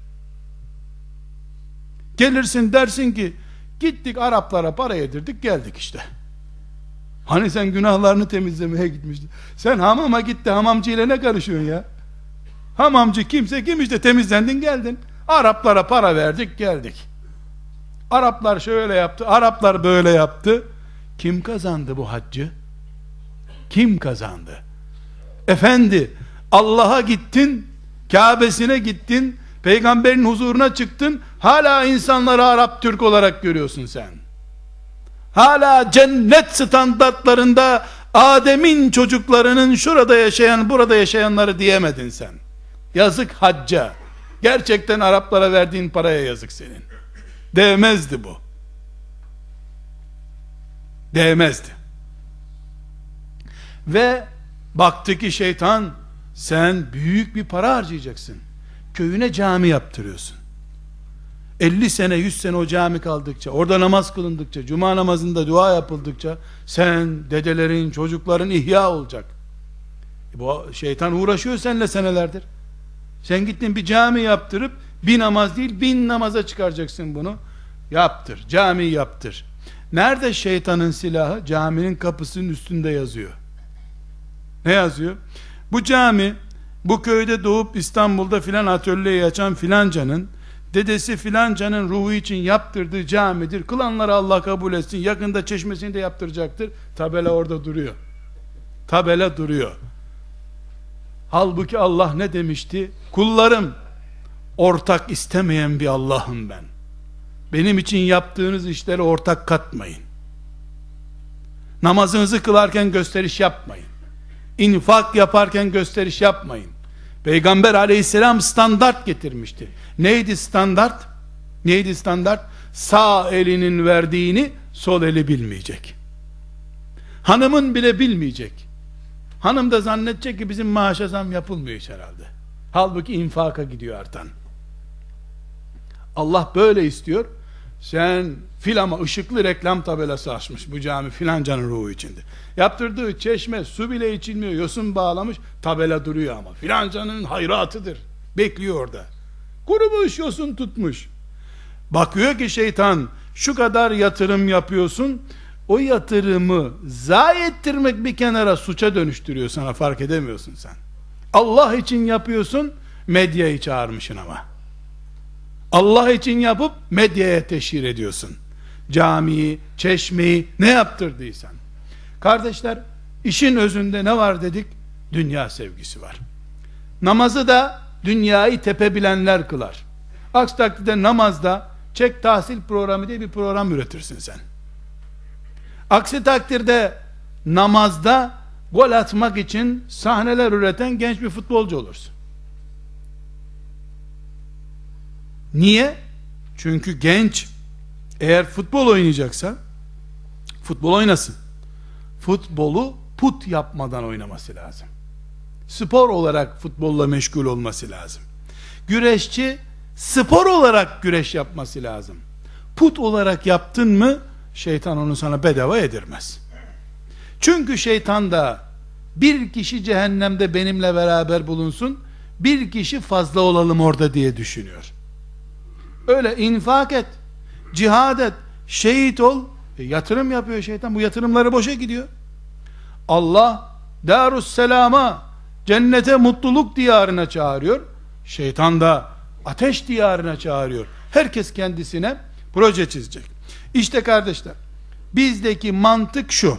Gelirsin dersin ki gittik Araplara para yedirdik geldik işte. Hani sen günahlarını temizlemeye gitmiştin. Sen hamama gitti, hamamcı ile ne karışıyorsun ya? Hamamcı kimse kim işte, temizlendin geldin. Araplara para verdik geldik. Araplar şöyle yaptı, Araplar böyle yaptı. Kim kazandı bu haccı? Kim kazandı? Efendi, Allah'a gittin, Kabe'sine gittin, peygamberin huzuruna çıktın, hala insanları Arap Türk olarak görüyorsun sen. Hala cennet standartlarında Adem'in çocuklarının şurada yaşayan, burada yaşayanları diyemedin sen. Yazık hacca. Gerçekten Araplara verdiğin paraya yazık senin. Değmezdi bu. Değmezdi. Ve baktı ki şeytan, sen büyük bir para harcayacaksın. Köyüne cami yaptırıyorsun. elli sene yüz sene o cami kaldıkça, orada namaz kılındıkça, cuma namazında dua yapıldıkça sen, dedelerin, çocukların ihya olacak. E bu şeytan uğraşıyor seninle senelerdir. Sen gittin bir cami yaptırıp bir namaz değil bin namaza çıkaracaksın bunu. Yaptır, cami yaptır. Nerede şeytanın silahı? Caminin kapısının üstünde yazıyor. Ne yazıyor? Bu cami, bu köyde doğup İstanbul'da filan atölyeyi açan filancanın dedesi filancanın ruhu için yaptırdığı camidir, kılanları Allah kabul etsin, yakında çeşmesini de yaptıracaktır. Tabela orada duruyor. Tabela duruyor. Halbuki Allah ne demişti? Kullarım, ortak istemeyen bir Allah'ım ben. Benim için yaptığınız işlere ortak katmayın. Namazınızı kılarken gösteriş yapmayın. İnfak yaparken gösteriş yapmayın. Peygamber aleyhisselam standart getirmişti. Neydi standart? Neydi standart? Sağ elinin verdiğini sol eli bilmeyecek. Hanımın bile bilmeyecek. Hanım da zannedecek ki bizim maaşa zam yapılmıyor hiç herhalde. Halbuki infaka gidiyor artan. Allah böyle istiyor. Sen filama ışıklı reklam tabelası açmış, bu cami filancanın ruhu içinde. Yaptırdığı çeşme su bile içilmiyor, yosun bağlamış, tabela duruyor ama filancanın hayratıdır. Bekliyor orada. Kurumuş, yosun tutmuş. Bakıyor ki şeytan, şu kadar yatırım yapıyorsun, o yatırımı zayi ettirmek bir kenara suça dönüştürüyor sana, fark edemiyorsun sen. Allah için yapıyorsun, medyayı çağırmışsın ama. Allah için yapıp medyaya teşhir ediyorsun. Camiyi, çeşmeyi ne yaptırdıysan. Kardeşler, işin özünde ne var dedik? Dünya sevgisi var. Namazı da dünyayı tepebilenler kılar. Aksi takdirde namazda çek tahsil programı diye bir program üretirsin sen. Aksi takdirde namazda gol atmak için sahneler üreten genç bir futbolcu olursun. Niye? Çünkü genç eğer futbol oynayacaksa futbol oynasın. Futbolu put yapmadan oynaması lazım. Spor olarak futbolla meşgul olması lazım. Güreşçi spor olarak güreş yapması lazım. Put olarak yaptın mı şeytan onu sana bedava yedirmez. Çünkü şeytan da bir kişi cehennemde benimle beraber bulunsun, bir kişi fazla olalım orada diye düşünüyor. Öyle infak et, cihad et, şehit ol, e, yatırım yapıyor şeytan, bu yatırımları boşa gidiyor. Allah Darusselam'a, cennete, mutluluk diyarına çağırıyor, şeytan da ateş diyarına çağırıyor. Herkes kendisine proje çizecek. İşte kardeşler, bizdeki mantık şu: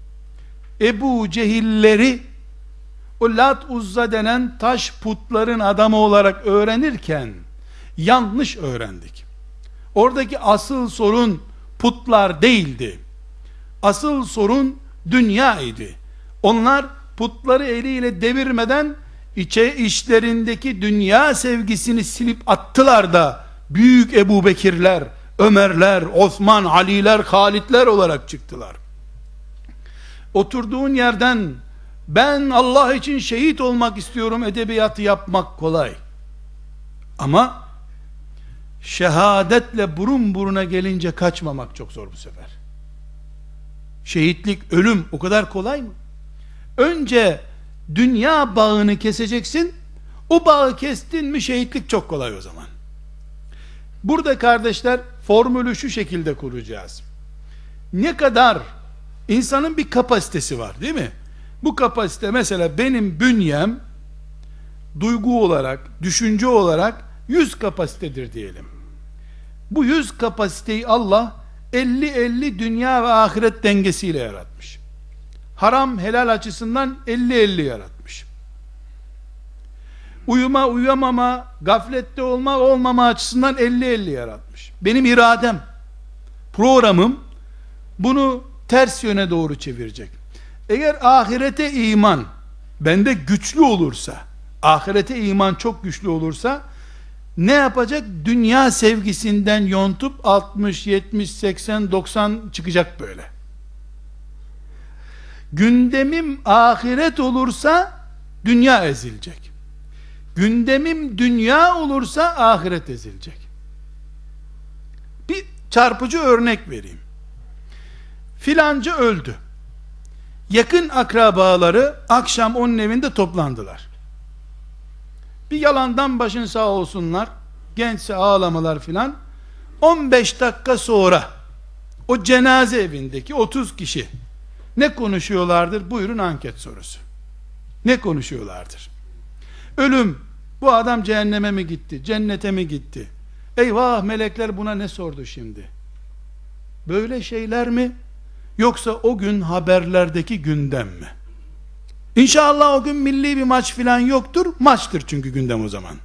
Ebu Cehilleri o Lat Uzza denen taş putların adamı olarak öğrenirken yanlış öğrendik. Oradaki asıl sorun putlar değildi. Asıl sorun dünya idi. Onlar putları eliyle devirmeden içe işlerindeki dünya sevgisini silip attılar da büyük Ebu Bekirler, Ömerler, Osman, Aliler, Halitler olarak çıktılar. Oturduğun yerden ben Allah için şehit olmak istiyorum edebiyatı yapmak kolay. Ama şehadetle burun buruna gelince kaçmamak çok zor bu sefer. Şehitlik, ölüm o kadar kolay mı? Önce dünya bağını keseceksin. O bağı kestin mi şehitlik çok kolay o zaman. Burada kardeşler formülü şu şekilde kuracağız. Ne kadar insanın bir kapasitesi var, değil mi? Bu kapasite, mesela benim bünyem duygu olarak, düşünce olarak yüz kapasitedir diyelim. Bu yüz kapasiteyi Allah elli elli dünya ve ahiret dengesiyle yaratmış. Haram helal açısından elli elli yaratmış. Uyuma uyuyamama, gaflette olma olmama açısından elli elli yaratmış. Benim iradem, programım bunu ters yöne doğru çevirecek. Eğer ahirete iman bende güçlü olursa, ahirete iman çok güçlü olursa ne yapacak? Dünya sevgisinden yontup altmış, yetmiş, seksen, doksan çıkacak böyle. Gündemim ahiret olursa dünya ezilecek. Gündemim dünya olursa ahiret ezilecek. Bir çarpıcı örnek vereyim. Filanca öldü. Yakın akrabaları akşam onun evinde toplandılar. Bir yalandan başın sağ olsunlar, gençse ağlamalar filan. on beş dakika sonra o cenaze evindeki otuz kişi ne konuşuyorlardır? Buyurun anket sorusu. Ne konuşuyorlardır? Ölüm, bu adam cehenneme mi gitti, cennete mi gitti? Eyvah, melekler buna ne sordu şimdi? Böyle şeyler mi? Yoksa o gün haberlerdeki gündem mi? İnşallah o gün milli bir maç filan yoktur. Maçtır çünkü gündem o zaman.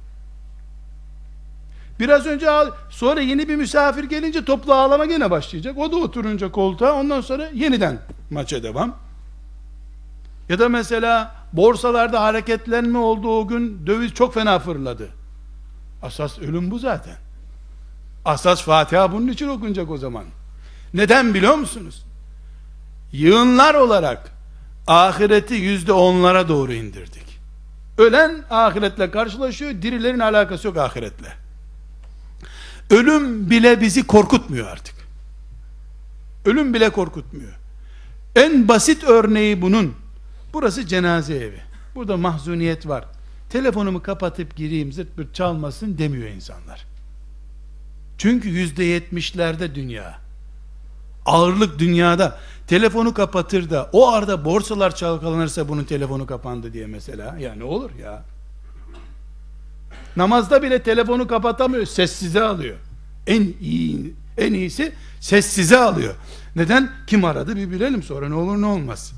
Biraz önce ağ- sonra yeni bir misafir gelince toplu ağlama gene başlayacak. O da oturunca koltuğa, ondan sonra yeniden maça devam. Ya da mesela borsalarda hareketlenme oldu o gün, döviz çok fena fırladı. Asas ölüm bu zaten. Asas Fatiha bunun için okunacak o zaman. Neden biliyor musunuz? Yığınlar olarak ahireti yüzde onlara doğru indirdik. Ölen ahiretle karşılaşıyor, dirilerin alakası yok ahiretle. Ölüm bile bizi korkutmuyor artık. Ölüm bile korkutmuyor. En basit örneği bunun, burası cenaze evi. Burada mahzuniyet var. Telefonumu kapatıp gireyim, zırt pırt çalmasın demiyor insanlar. Çünkü yüzde yetmişlerde dünya. Ağırlık dünyada. Telefonu kapatır da o arada borsalar çalkalanırsa bunun telefonu kapandı diye mesela. Ya ne olur ya. Namazda bile telefonu kapatamıyor, sessize alıyor. En iyi, en iyisi sessize alıyor. Neden? Kim aradı bir bilelim, sonra ne olur ne olmaz.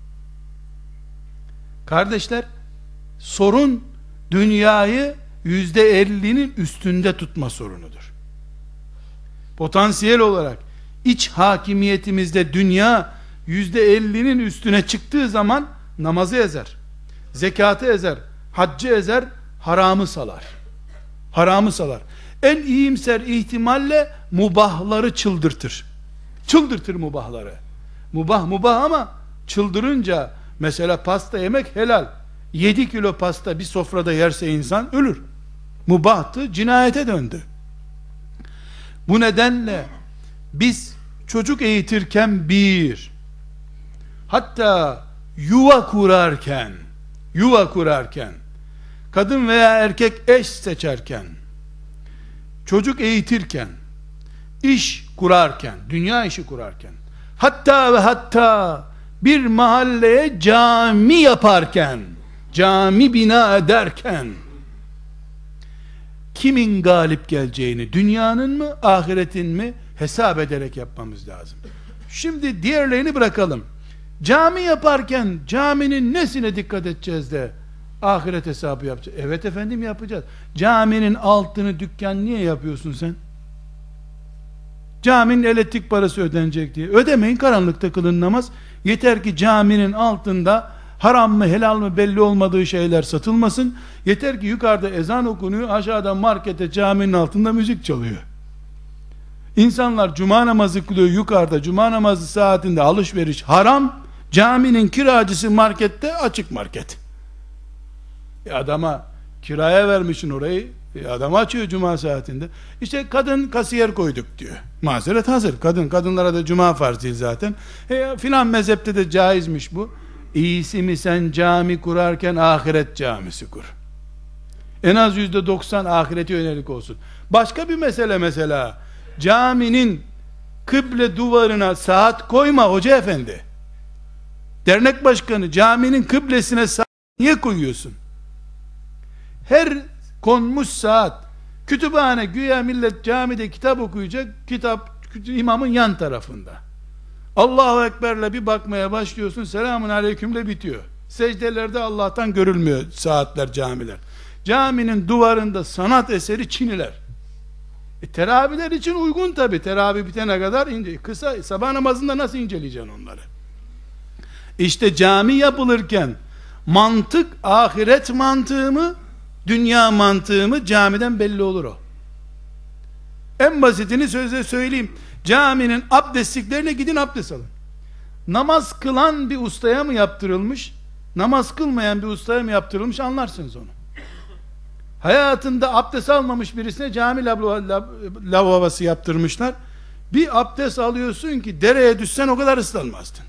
Kardeşler, sorun dünyayı yüzde ellinin üstünde tutma sorunudur. Potansiyel olarak iç hakimiyetimizde dünya yüzde ellinin üstüne çıktığı zaman namazı ezer, zekatı ezer, haccı ezer, haramı salar. Haramı salar. En iyimser ihtimalle mubahları çıldırtır. Çıldırtır mubahları. Mubah mubah ama çıldırınca, mesela pasta yemek helal. yedi kilo pasta bir sofrada yerse insan ölür. Mubahtı, cinayete döndü. Bu nedenle biz çocuk eğitirken bir, hatta yuva kurarken, yuva kurarken, kadın veya erkek eş seçerken, çocuk eğitirken, iş kurarken, dünya işi kurarken, hatta ve hatta bir mahalleye cami yaparken, cami bina ederken, kimin galip geleceğini, dünyanın mı, ahiretin mi hesap ederek yapmamız lazım. Şimdi diğerlerini bırakalım. Cami yaparken caminin nesine dikkat edeceğiz de ahiret hesabı yapacağız? Evet efendim, yapacağız. Caminin altını dükkan niye yapıyorsun sen? Caminin elektrik parası ödenecek diye. Ödemeyin, karanlıkta kılın namaz. Yeter ki caminin altında haram mı helal mı belli olmadığı şeyler satılmasın. Yeter ki yukarıda ezan okunuyor, aşağıda markete caminin altında müzik çalıyor. İnsanlar cuma namazı kılıyor yukarıda, cuma namazı saatinde alışveriş haram, caminin kiracısı markette açık market. E adama kiraya vermişsin orayı, e adam açıyor cuma saatinde. İşte kadın kasiyer koyduk diyor. Mazeret hazır. Kadın, kadınlara da cuma farz değil zaten. E, filan mezhepte de caizmiş bu. İyisi mi sen cami kurarken ahiret camisi kur. En az yüzde doksan ahirete yönelik olsun. Başka bir mesele, mesela caminin kıble duvarına saat koyma hoca efendi. Dernek başkanı, caminin kıblesine saat niye koyuyorsun? Her konmuş saat, kütüphane, güya millet camide kitap okuyacak, kitap imamın yan tarafında. Allahu Ekber'le bir bakmaya başlıyorsun, selamun aleykümle bitiyor. Secdelerde Allah'tan görülmüyor saatler, camiler. Caminin duvarında sanat eseri çiniler. E, teravihler için uygun tabi, teravih bitene kadar ince, kısa, sabah namazında nasıl inceleyeceksin onları? İşte cami yapılırken mantık ahiret mantığı mı, dünya mantığı mı, camiden belli olur o. En basitini sözle söyleyeyim. Caminin abdestliklerine gidin, abdest alın. Namaz kılan bir ustaya mı yaptırılmış, namaz kılmayan bir ustaya mı yaptırılmış, anlarsınız onu. Hayatında abdest almamış birisine cami lavabosu yaptırmışlar. Bir abdest alıyorsun ki dereye düşsen o kadar ıslanmazdın.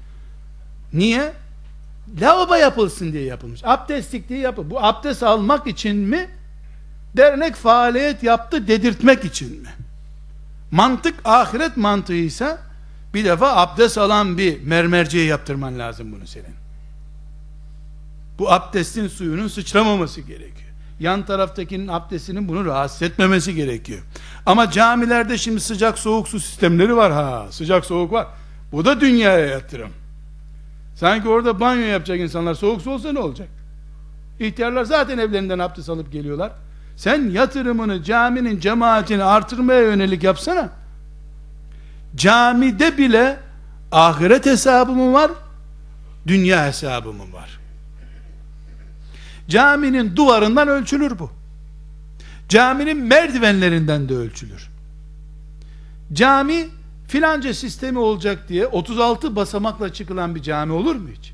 Niye? Lavabo yapılsın diye yapılmış. Abdestlik diye yapılmış. Bu abdest almak için mi? Dernek faaliyet yaptı dedirtmek için mi? Mantık ahiret mantığıysa bir defa abdest alan bir mermerciye yaptırman lazım bunu senin. Bu abdestin suyunun sıçramaması gerekiyor. yan taraftakinin abdestinin bunu rahatsız etmemesi gerekiyor. Ama camilerde şimdi sıcak soğuk su sistemleri var, ha sıcak soğuk var. Bu da dünyaya yatırım. Sanki orada banyo yapacak insanlar soğuk su olsa ne olacak? İhtiyarlar zaten evlerinden abdest alıp geliyorlar. Sen yatırımını caminin cemaatini artırmaya yönelik yapsana. Camide bile ahiret hesabı mı var, dünya hesabı mı var? Caminin duvarından ölçülür bu. Caminin merdivenlerinden de ölçülür. Cami filanca sistemi olacak diye otuz altı basamakla çıkılan bir cami olur mu hiç?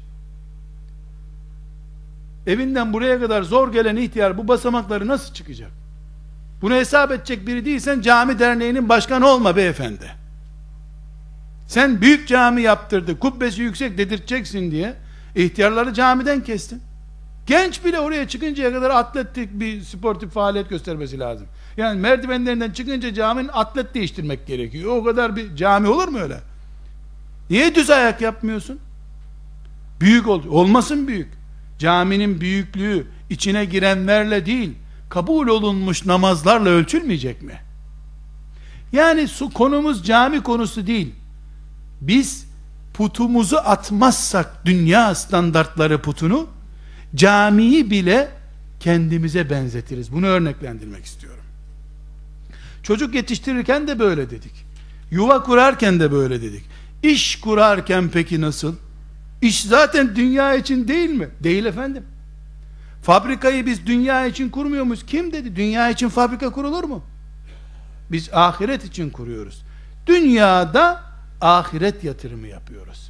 Evinden buraya kadar zor gelen ihtiyar bu basamakları nasıl çıkacak? Bunu hesap edecek biri değilsen cami derneğinin başkanı olma beyefendi. Sen büyük cami yaptırdı, kubbesi yüksek dedirteceksin diye ihtiyarları camiden kestin. Genç bile oraya çıkıncaya kadar atletik bir sportif faaliyet göstermesi lazım. Yani merdivenlerinden çıkınca caminin atlet değiştirmek gerekiyor. O kadar bir cami olur mu öyle? Niye düz ayak yapmıyorsun? Büyük ol, olmasın büyük. Caminin büyüklüğü içine girenlerle değil, kabul olunmuş namazlarla ölçülmeyecek mi? Yani su konumuz cami konusu değil. Biz putumuzu atmazsak dünya standartları putunu, camiyi bile kendimize benzetiriz. Bunu örneklendirmek istiyorum. Çocuk yetiştirirken de böyle dedik. Yuva kurarken de böyle dedik. İş kurarken peki nasıl? İş zaten dünya için değil mi? Değil efendim. Fabrikayı biz dünya için kurmuyor muyuz? Kim dedi? Dünya için fabrika kurulur mu? Biz ahiret için kuruyoruz. Dünyada ahiret yatırımı yapıyoruz.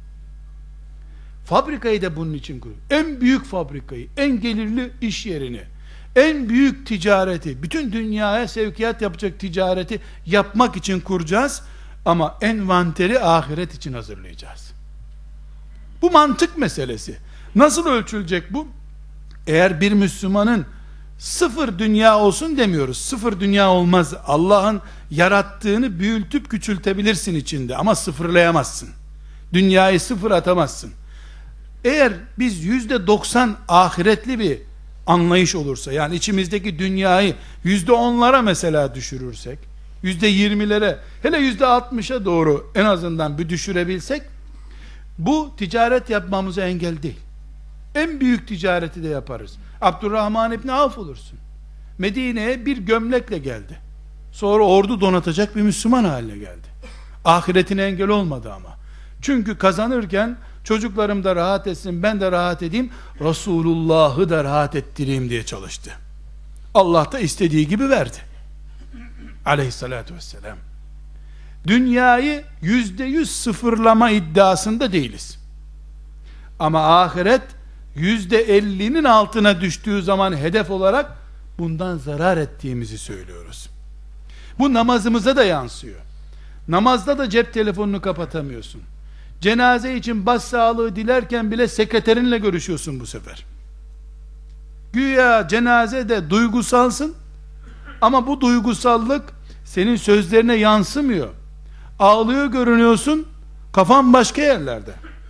Fabrikayı da bunun için kuruyor. En büyük fabrikayı, en gelirli iş yerini, en büyük ticareti, bütün dünyaya sevkiyat yapacak ticareti yapmak için kuracağız. Ama envanteri ahiret için hazırlayacağız. Bu mantık meselesi. Nasıl ölçülecek bu? Eğer bir Müslümanın sıfır dünya olsun demiyoruz. Sıfır dünya olmaz. Allah'ın yarattığını büyütüp küçültebilirsin içinde ama sıfırlayamazsın. Dünyayı sıfır atamazsın. Eğer biz yüzde doksan ahiretli bir anlayış olursa, yani içimizdeki dünyayı yüzde onlara mesela düşürürsek, yüzde yirmilere, hele yüzde altmışa doğru en azından bir düşürebilsek, bu ticaret yapmamıza engel değil. En büyük ticareti de yaparız. Abdurrahman İbni Avf olursun. Medine'ye bir gömlekle geldi. Sonra ordu donatacak bir Müslüman haline geldi. Ahiretine engel olmadı ama. Çünkü kazanırken çocuklarım da rahat etsin, ben de rahat edeyim, Resulullah'ı da rahat ettireyim diye çalıştı. Allah da istediği gibi verdi. Aleyhissalatü vesselam. Dünyayı yüzde yüz sıfırlama iddiasında değiliz. Ama ahiret yüzde ellinin altına düştüğü zaman hedef olarak bundan zarar ettiğimizi söylüyoruz. Bu namazımıza da yansıyor. Namazda da cep telefonunu kapatamıyorsun. Cenaze için başsağlığı dilerken bile sekreterinle görüşüyorsun bu sefer. Güya cenazede duygusalsın ama bu duygusallık senin sözlerine yansımıyor. Ağlıyor görünüyorsun, kafan başka yerlerde.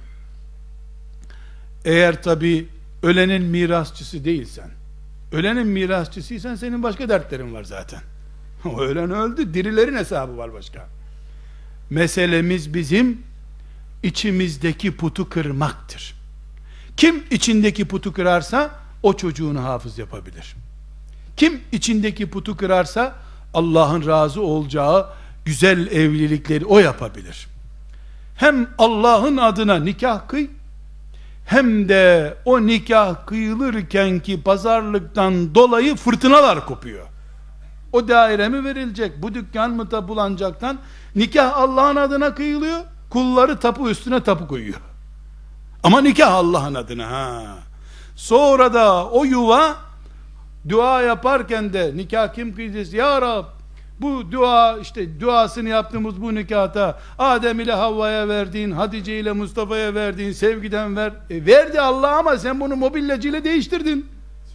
Eğer tabi ölenin mirasçısı değilsen, ölenin mirasçısıysan senin başka dertlerin var zaten. O ölen öldü, dirilerin hesabı var başka. Meselemiz bizim içimizdeki putu kırmaktır. Kim içindeki putu kırarsa o çocuğunu hafız yapabilir. Kim içindeki putu kırarsa Allah'ın razı olacağı güzel evlilikleri o yapabilir. Hem Allah'ın adına nikah kıy, hem de o nikah kıyılırken ki pazarlıktan dolayı fırtınalar kopuyor. O daire mi verilecek, bu dükkan mı tapulanacaktan, nikah Allah'ın adına kıyılıyor, kulları tapu üstüne tapu koyuyor. Ama nikah Allah'ın adına. Ha. Sonra da o yuva dua yaparken de nikah kim kıydıysa, ya Rab bu dua, işte duasını yaptığımız bu nikahta Adem ile Havva'ya verdiğin, Hatice ile Mustafa'ya verdiğin sevgiden ver. E verdi Allah ama sen bunu mobilyacıyla değiştirdin.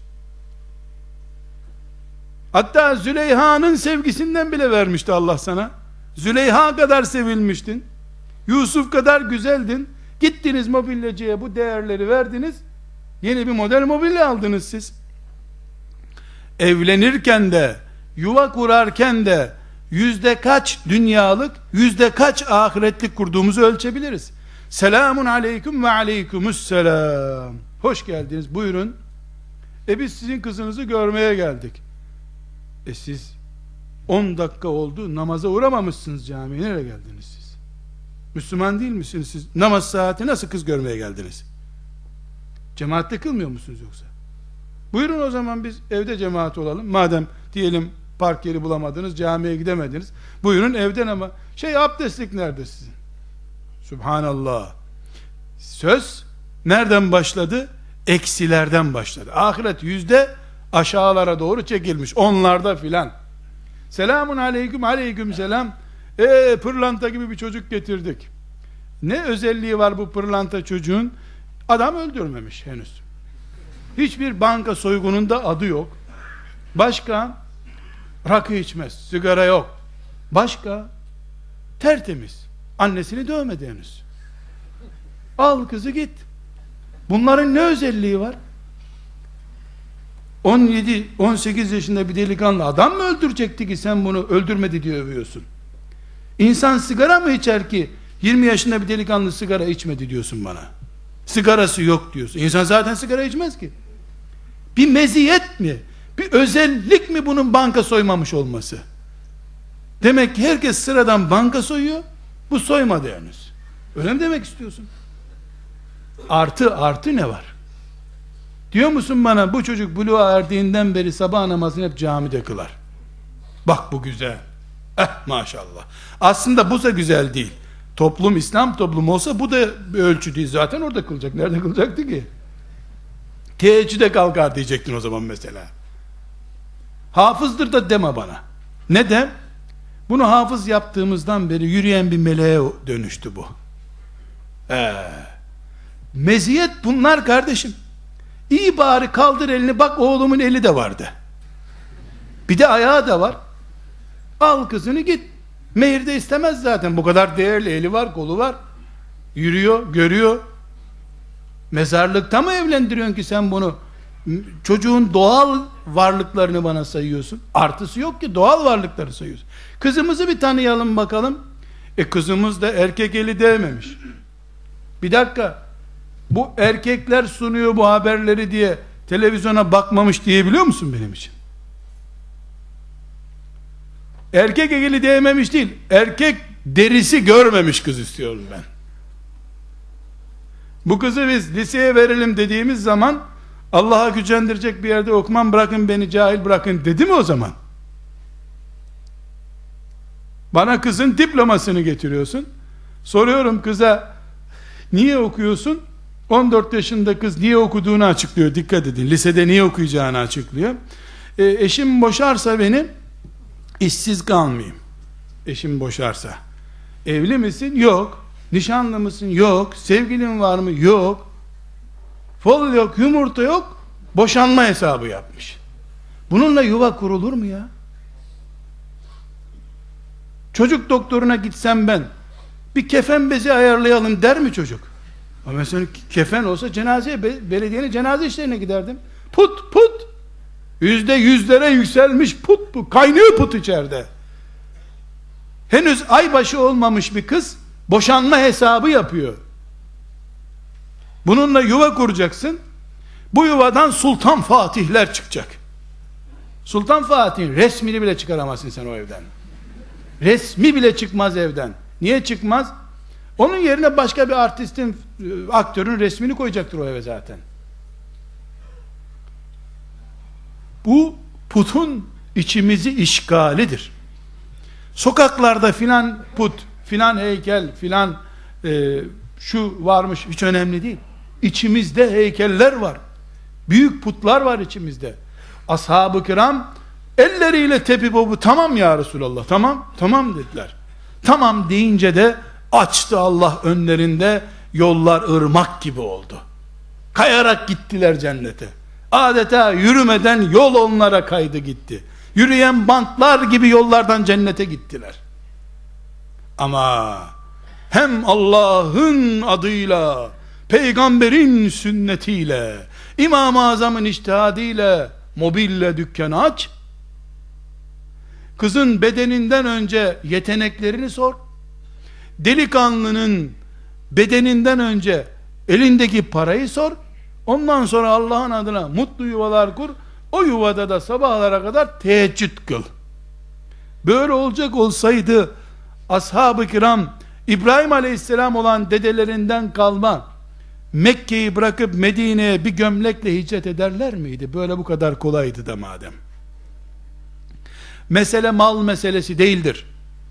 Hatta Züleyha'nın sevgisinden bile vermişti Allah sana. Züleyha kadar sevilmiştin. Yusuf kadar güzeldin. Gittiniz mobilyacıya bu değerleri verdiniz. Yeni bir model mobilya aldınız siz. evlenirken de, yuva kurarken de yüzde kaç dünyalık, yüzde kaç ahiretlik kurduğumuzu ölçebiliriz. Selamun aleyküm ve aleykümüsselam. Hoş geldiniz, buyurun. E biz sizin kızınızı görmeye geldik. E siz on dakika oldu, namaza uğramamışsınız camiye, nereye geldiniz siz? Müslüman değil misiniz siz? Namaz saati nasıl kız görmeye geldiniz? Cemaatte kılmıyor musunuz yoksa? Buyurun o zaman biz evde cemaat olalım. Madem diyelim park yeri bulamadınız, camiye gidemediniz. Buyurun evden, ama şey, abdestlik nerede sizin? Subhanallah. Söz nereden başladı? Eksilerden başladı. Ahiret yüzde aşağılara doğru çekilmiş. Onlarda filan. Selamun aleyküm, aleyküm selam. Eee pırlanta gibi bir çocuk getirdik. Ne özelliği var bu pırlanta çocuğun? Adam öldürmemiş henüz. Hiçbir banka soygununda adı yok. Başka? Rakı içmez, sigara yok. Başka? Tertemiz. Annesini dövmedi henüz. Al kızı git. Bunların ne özelliği var? on yedi on sekiz yaşında bir delikanlı adam mı öldürecekti ki sen bunu öldürmedi diye övüyorsun? İnsan sigara mı içer ki yirmi yaşında bir delikanlı sigara içmedi diyorsun bana? Sigarası yok diyorsun. İnsan zaten sigara içmez ki. Bir meziyet mi? Bir özellik mi bunun banka soymamış olması? Demek ki herkes sıradan banka soyuyor, bu soymadı henüz. Öyle mi demek istiyorsun? Artı artı ne var? Diyor musun bana bu çocuk buluğa erdiğinden beri sabah namazını hep camide kılar? Bak bu güzel. Eh maşallah. Aslında bu da güzel değil. Toplum İslam toplumu olsa bu da bir ölçü değil. Zaten orada kılacak. Nerede kılacaktı ki? Teheccüde kalkar diyecektin o zaman mesela. Hafızdır da deme bana. Ne de? Bunu hafız yaptığımızdan beri yürüyen bir meleğe dönüştü bu. Ee, meziyet bunlar kardeşim. İyi bari kaldır elini, bak oğlumun eli de vardı. Bir de ayağı da var. Al kızını git. Mehir de istemez zaten. Bu kadar değerli eli var, kolu var. Yürüyor, görüyor. Mezarlıkta mı evlendiriyorsun ki sen bunu? Çocuğun doğal varlıklarını bana sayıyorsun. Artısı yok ki, doğal varlıkları sayıyorsun. Kızımızı bir tanıyalım bakalım. E kızımız da erkek eli değmemiş. Bir dakika. Bu erkekler sunuyor bu haberleri diye televizyona bakmamış diyebiliyor musun benim için? Erkek eli değmemiş değil, erkek derisi görmemiş kız istiyorum ben. Bu kızı biz liseye verelim dediğimiz zaman Allah'a gücendirecek bir yerde okumam, bırakın beni cahil bırakın dedi mi o zaman? Bana kızın diplomasını getiriyorsun. Soruyorum kıza, niye okuyorsun? on dört yaşında kız niye okuduğunu açıklıyor. Dikkat edin. Lisede niye okuyacağını açıklıyor. E, eşim boşarsa beni, işsiz kalmayayım. Eşim boşarsa. Evli misin? Yok. Nişanlı mısın? Yok. Sevgilin var mı? Yok. Fol yok, yumurta yok. Boşanma hesabı yapmış. Bununla yuva kurulur mu ya? Çocuk doktoruna gitsem ben, bir kefen bezi ayarlayalım der mi çocuk? Ama mesela kefen olsa cenazeye, belediyenin cenaze işlerine giderdim. Put put. Yüzde yüzlere yükselmiş put bu. Kaynıyor put içeride. Henüz aybaşı olmamış bir kız boşanma hesabı yapıyor. Bununla yuva kuracaksın. Bu yuvadan Sultan Fatihler çıkacak. Sultan Fatih'in resmini bile çıkaramazsın sen o evden. Resmi bile çıkmaz evden. Niye çıkmaz? Onun yerine başka bir artistin, aktörün resmini koyacaktır o eve zaten. Bu putun içimizi işgalidir. Sokaklarda filan put, filan heykel, filan e, şu varmış, hiç önemli değil. İçimizde heykeller var. Büyük putlar var içimizde. Ashab-ı kiram elleriyle tepip o bu, tamam ya Resulallah, tamam, tamam dediler. Tamam deyince de açtı Allah önlerinde, yollar ırmak gibi oldu. Kayarak gittiler cennete. Adeta yürümeden yol onlara kaydı gitti. Yürüyen bantlar gibi yollardan cennete gittiler. Ama hem Allah'ın adıyla, peygamberin sünnetiyle, İmam-ı Azam'ın içtihadıyla mobilya dükkanı aç. Kızın bedeninden önce yeteneklerini sor. Delikanlının bedeninden önce elindeki parayı sor. Ondan sonra Allah'ın adına mutlu yuvalar kur. O yuvada da sabahlara kadar teheccüd kıl. Böyle olacak olsaydı ashab-ı kiram İbrahim aleyhisselam olan dedelerinden kalma Mekke'yi bırakıp Medine'ye bir gömlekle hicret ederler miydi? Böyle bu kadar kolaydı da madem. Mesele mal meselesi değildir.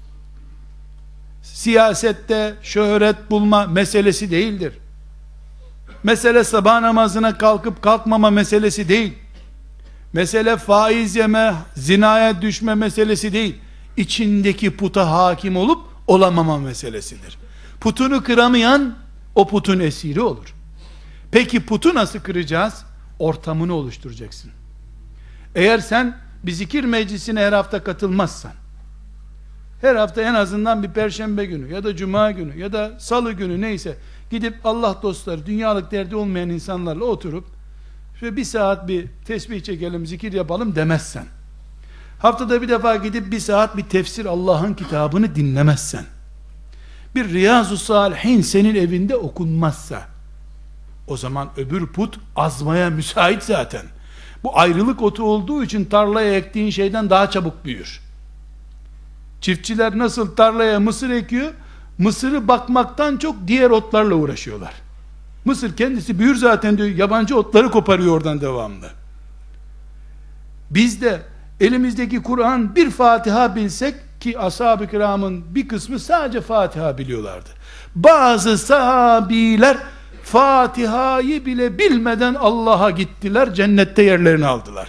Siyasette şöhret bulma meselesi değildir. Mesele sabah namazına kalkıp kalkmama meselesi değil. Mesele faiz yeme, zinaya düşme meselesi değil. İçindeki puta hakim olup olamama meselesidir. Putunu kıramayan o putun esiri olur. Peki putu nasıl kıracağız? Ortamını oluşturacaksın. Eğer sen bir zikir meclisine her hafta katılmazsan, her hafta en azından bir perşembe günü ya da cuma günü ya da salı günü neyse gidip Allah dostları, dünyalık derdi olmayan insanlarla oturup şöyle bir saat bir tesbih çekelim, zikir yapalım demezsen, haftada bir defa gidip bir saat bir tefsir Allah'ın kitabını dinlemezsen, bir Riyazu Salihin senin evinde okunmazsa, o zaman öbür put azmaya müsait zaten. Bu ayrılık otu olduğu için tarlaya ektiğin şeyden daha çabuk büyür. Çiftçiler nasıl tarlaya mısır ekiyor? Mısırı bakmaktan çok diğer otlarla uğraşıyorlar. Mısır kendisi büyür zaten diyor, yabancı otları koparıyor oradan devamlı. Biz de elimizdeki Kur'an bir Fatiha bilsek, ki ashab-ı kiramın bir kısmı sadece Fatiha biliyorlardı. Bazı sahabiler Fatiha'yı bile bilmeden Allah'a gittiler, cennette yerlerini aldılar.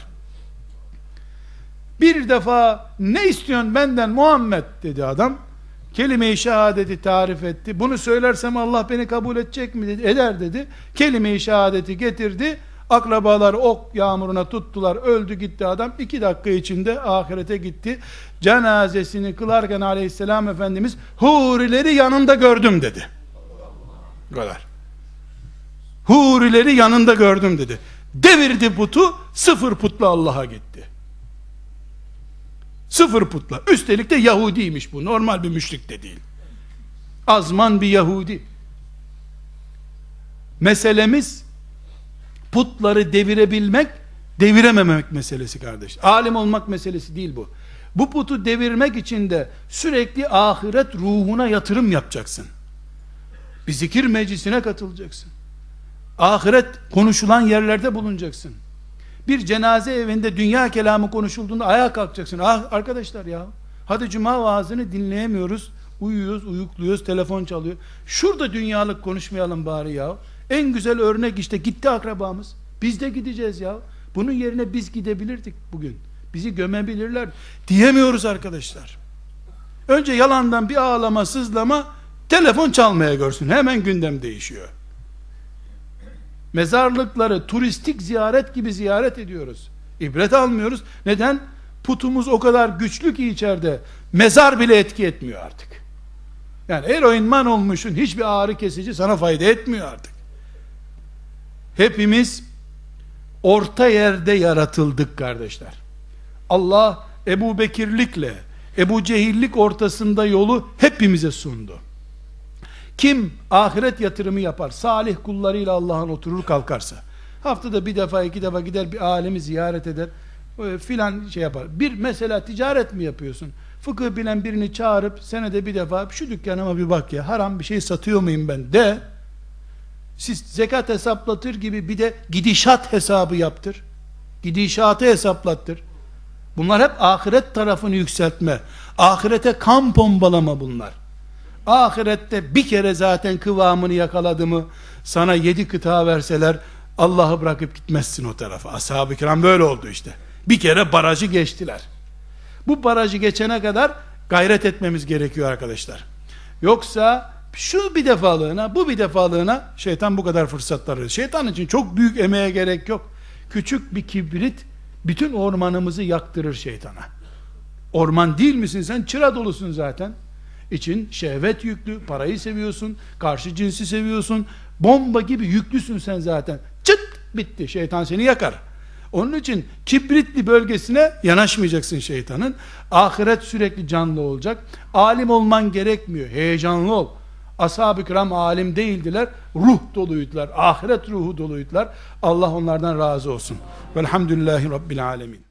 Bir defa ne istiyorsun benden Muhammed dedi adam. Kelime-i şehadeti tarif etti. Bunu söylersem Allah beni kabul edecek mi dedi. Eder dedi. Kelime-i şehadeti getirdi. Akrabalar ok yağmuruna tuttular. Öldü gitti adam. İki dakika içinde ahirete gitti. Cenazesini kılarken aleyhisselam Efendimiz hurileri yanında gördüm dedi. Bu kadar. Hurileri yanında gördüm dedi. Devirdi putu, sıfır putla Allah'a gitti. Sıfır putla. Üstelik de Yahudiymiş bu. Normal bir müşrik de değil. Azman bir Yahudi. Meselemiz putları devirebilmek, devirememek meselesi kardeş. Alim olmak meselesi değil bu. Bu putu devirmek için de sürekli ahiret ruhuna yatırım yapacaksın. Bir zikir meclisine katılacaksın. Ahiret konuşulan yerlerde bulunacaksın. Bir cenaze evinde dünya kelamı konuşulduğunda ayağa kalkacaksın. Ah arkadaşlar ya, hadi cuma vaazını dinleyemiyoruz, uyuyoruz, uyukluyoruz, telefon çalıyor. Şurada dünyalık konuşmayalım bari ya. En güzel örnek işte, gitti akrabamız. Biz de gideceğiz ya. Bunun yerine biz gidebilirdik bugün. Bizi gömebilirler. Diyemiyoruz arkadaşlar. Önce yalandan bir ağlama, sızlama, telefon çalmaya görsün. Hemen gündem değişiyor. Mezarlıkları turistik ziyaret gibi ziyaret ediyoruz. İbret almıyoruz. Neden? Putumuz o kadar güçlü ki içeride mezar bile etki etmiyor artık. Yani eroinman olmuşsun, hiçbir ağrı kesici sana fayda etmiyor artık. Hepimiz orta yerde yaratıldık kardeşler. Allah Ebu Bekirlikle Ebu Cehillik ortasında yolu hepimize sundu. Kim ahiret yatırımı yapar, salih kullarıyla Allah'ın oturur kalkarsa, haftada bir defa iki defa gider bir alemi ziyaret eder, filan şey yapar. Bir mesela ticaret mi yapıyorsun? Fıkıh bilen birini çağırıp senede bir defa şu dükkanıma bir bak ya, haram bir şey satıyor muyum ben de. Siz zekat hesaplatır gibi bir de gidişat hesabı yaptır. Gidişatı hesaplattır. Bunlar hep ahiret tarafını yükseltme. Ahirete kan bombalama bunlar. Ahirette bir kere zaten kıvamını yakaladı mı, sana yedi kıta verseler Allah'ı bırakıp gitmezsin o tarafa. Ashab-ı kiram böyle oldu işte. Bir kere barajı geçtiler. Bu barajı geçene kadar gayret etmemiz gerekiyor arkadaşlar. Yoksa şu bir defalığına, bu bir defalığına şeytan bu kadar fırsatlar veriyor. Şeytan için çok büyük emeğe gerek yok. Küçük bir kibrit bütün ormanımızı yaktırır şeytana. Orman değil misin sen? Çıra dolusun zaten. İçin şehvet yüklü, parayı seviyorsun, karşı cinsi seviyorsun, bomba gibi yüklüsün sen zaten. Çıt, bitti, şeytan seni yakar. Onun için kibritli bölgesine yanaşmayacaksın şeytanın. Ahiret sürekli canlı olacak. Alim olman gerekmiyor. Heyecanlı ol. Ashab-ı kiram alim değildiler. Ruh doluydular. Ahiret ruhu doluydular. Allah onlardan razı olsun. Velhamdülillahi Rabbil alemin.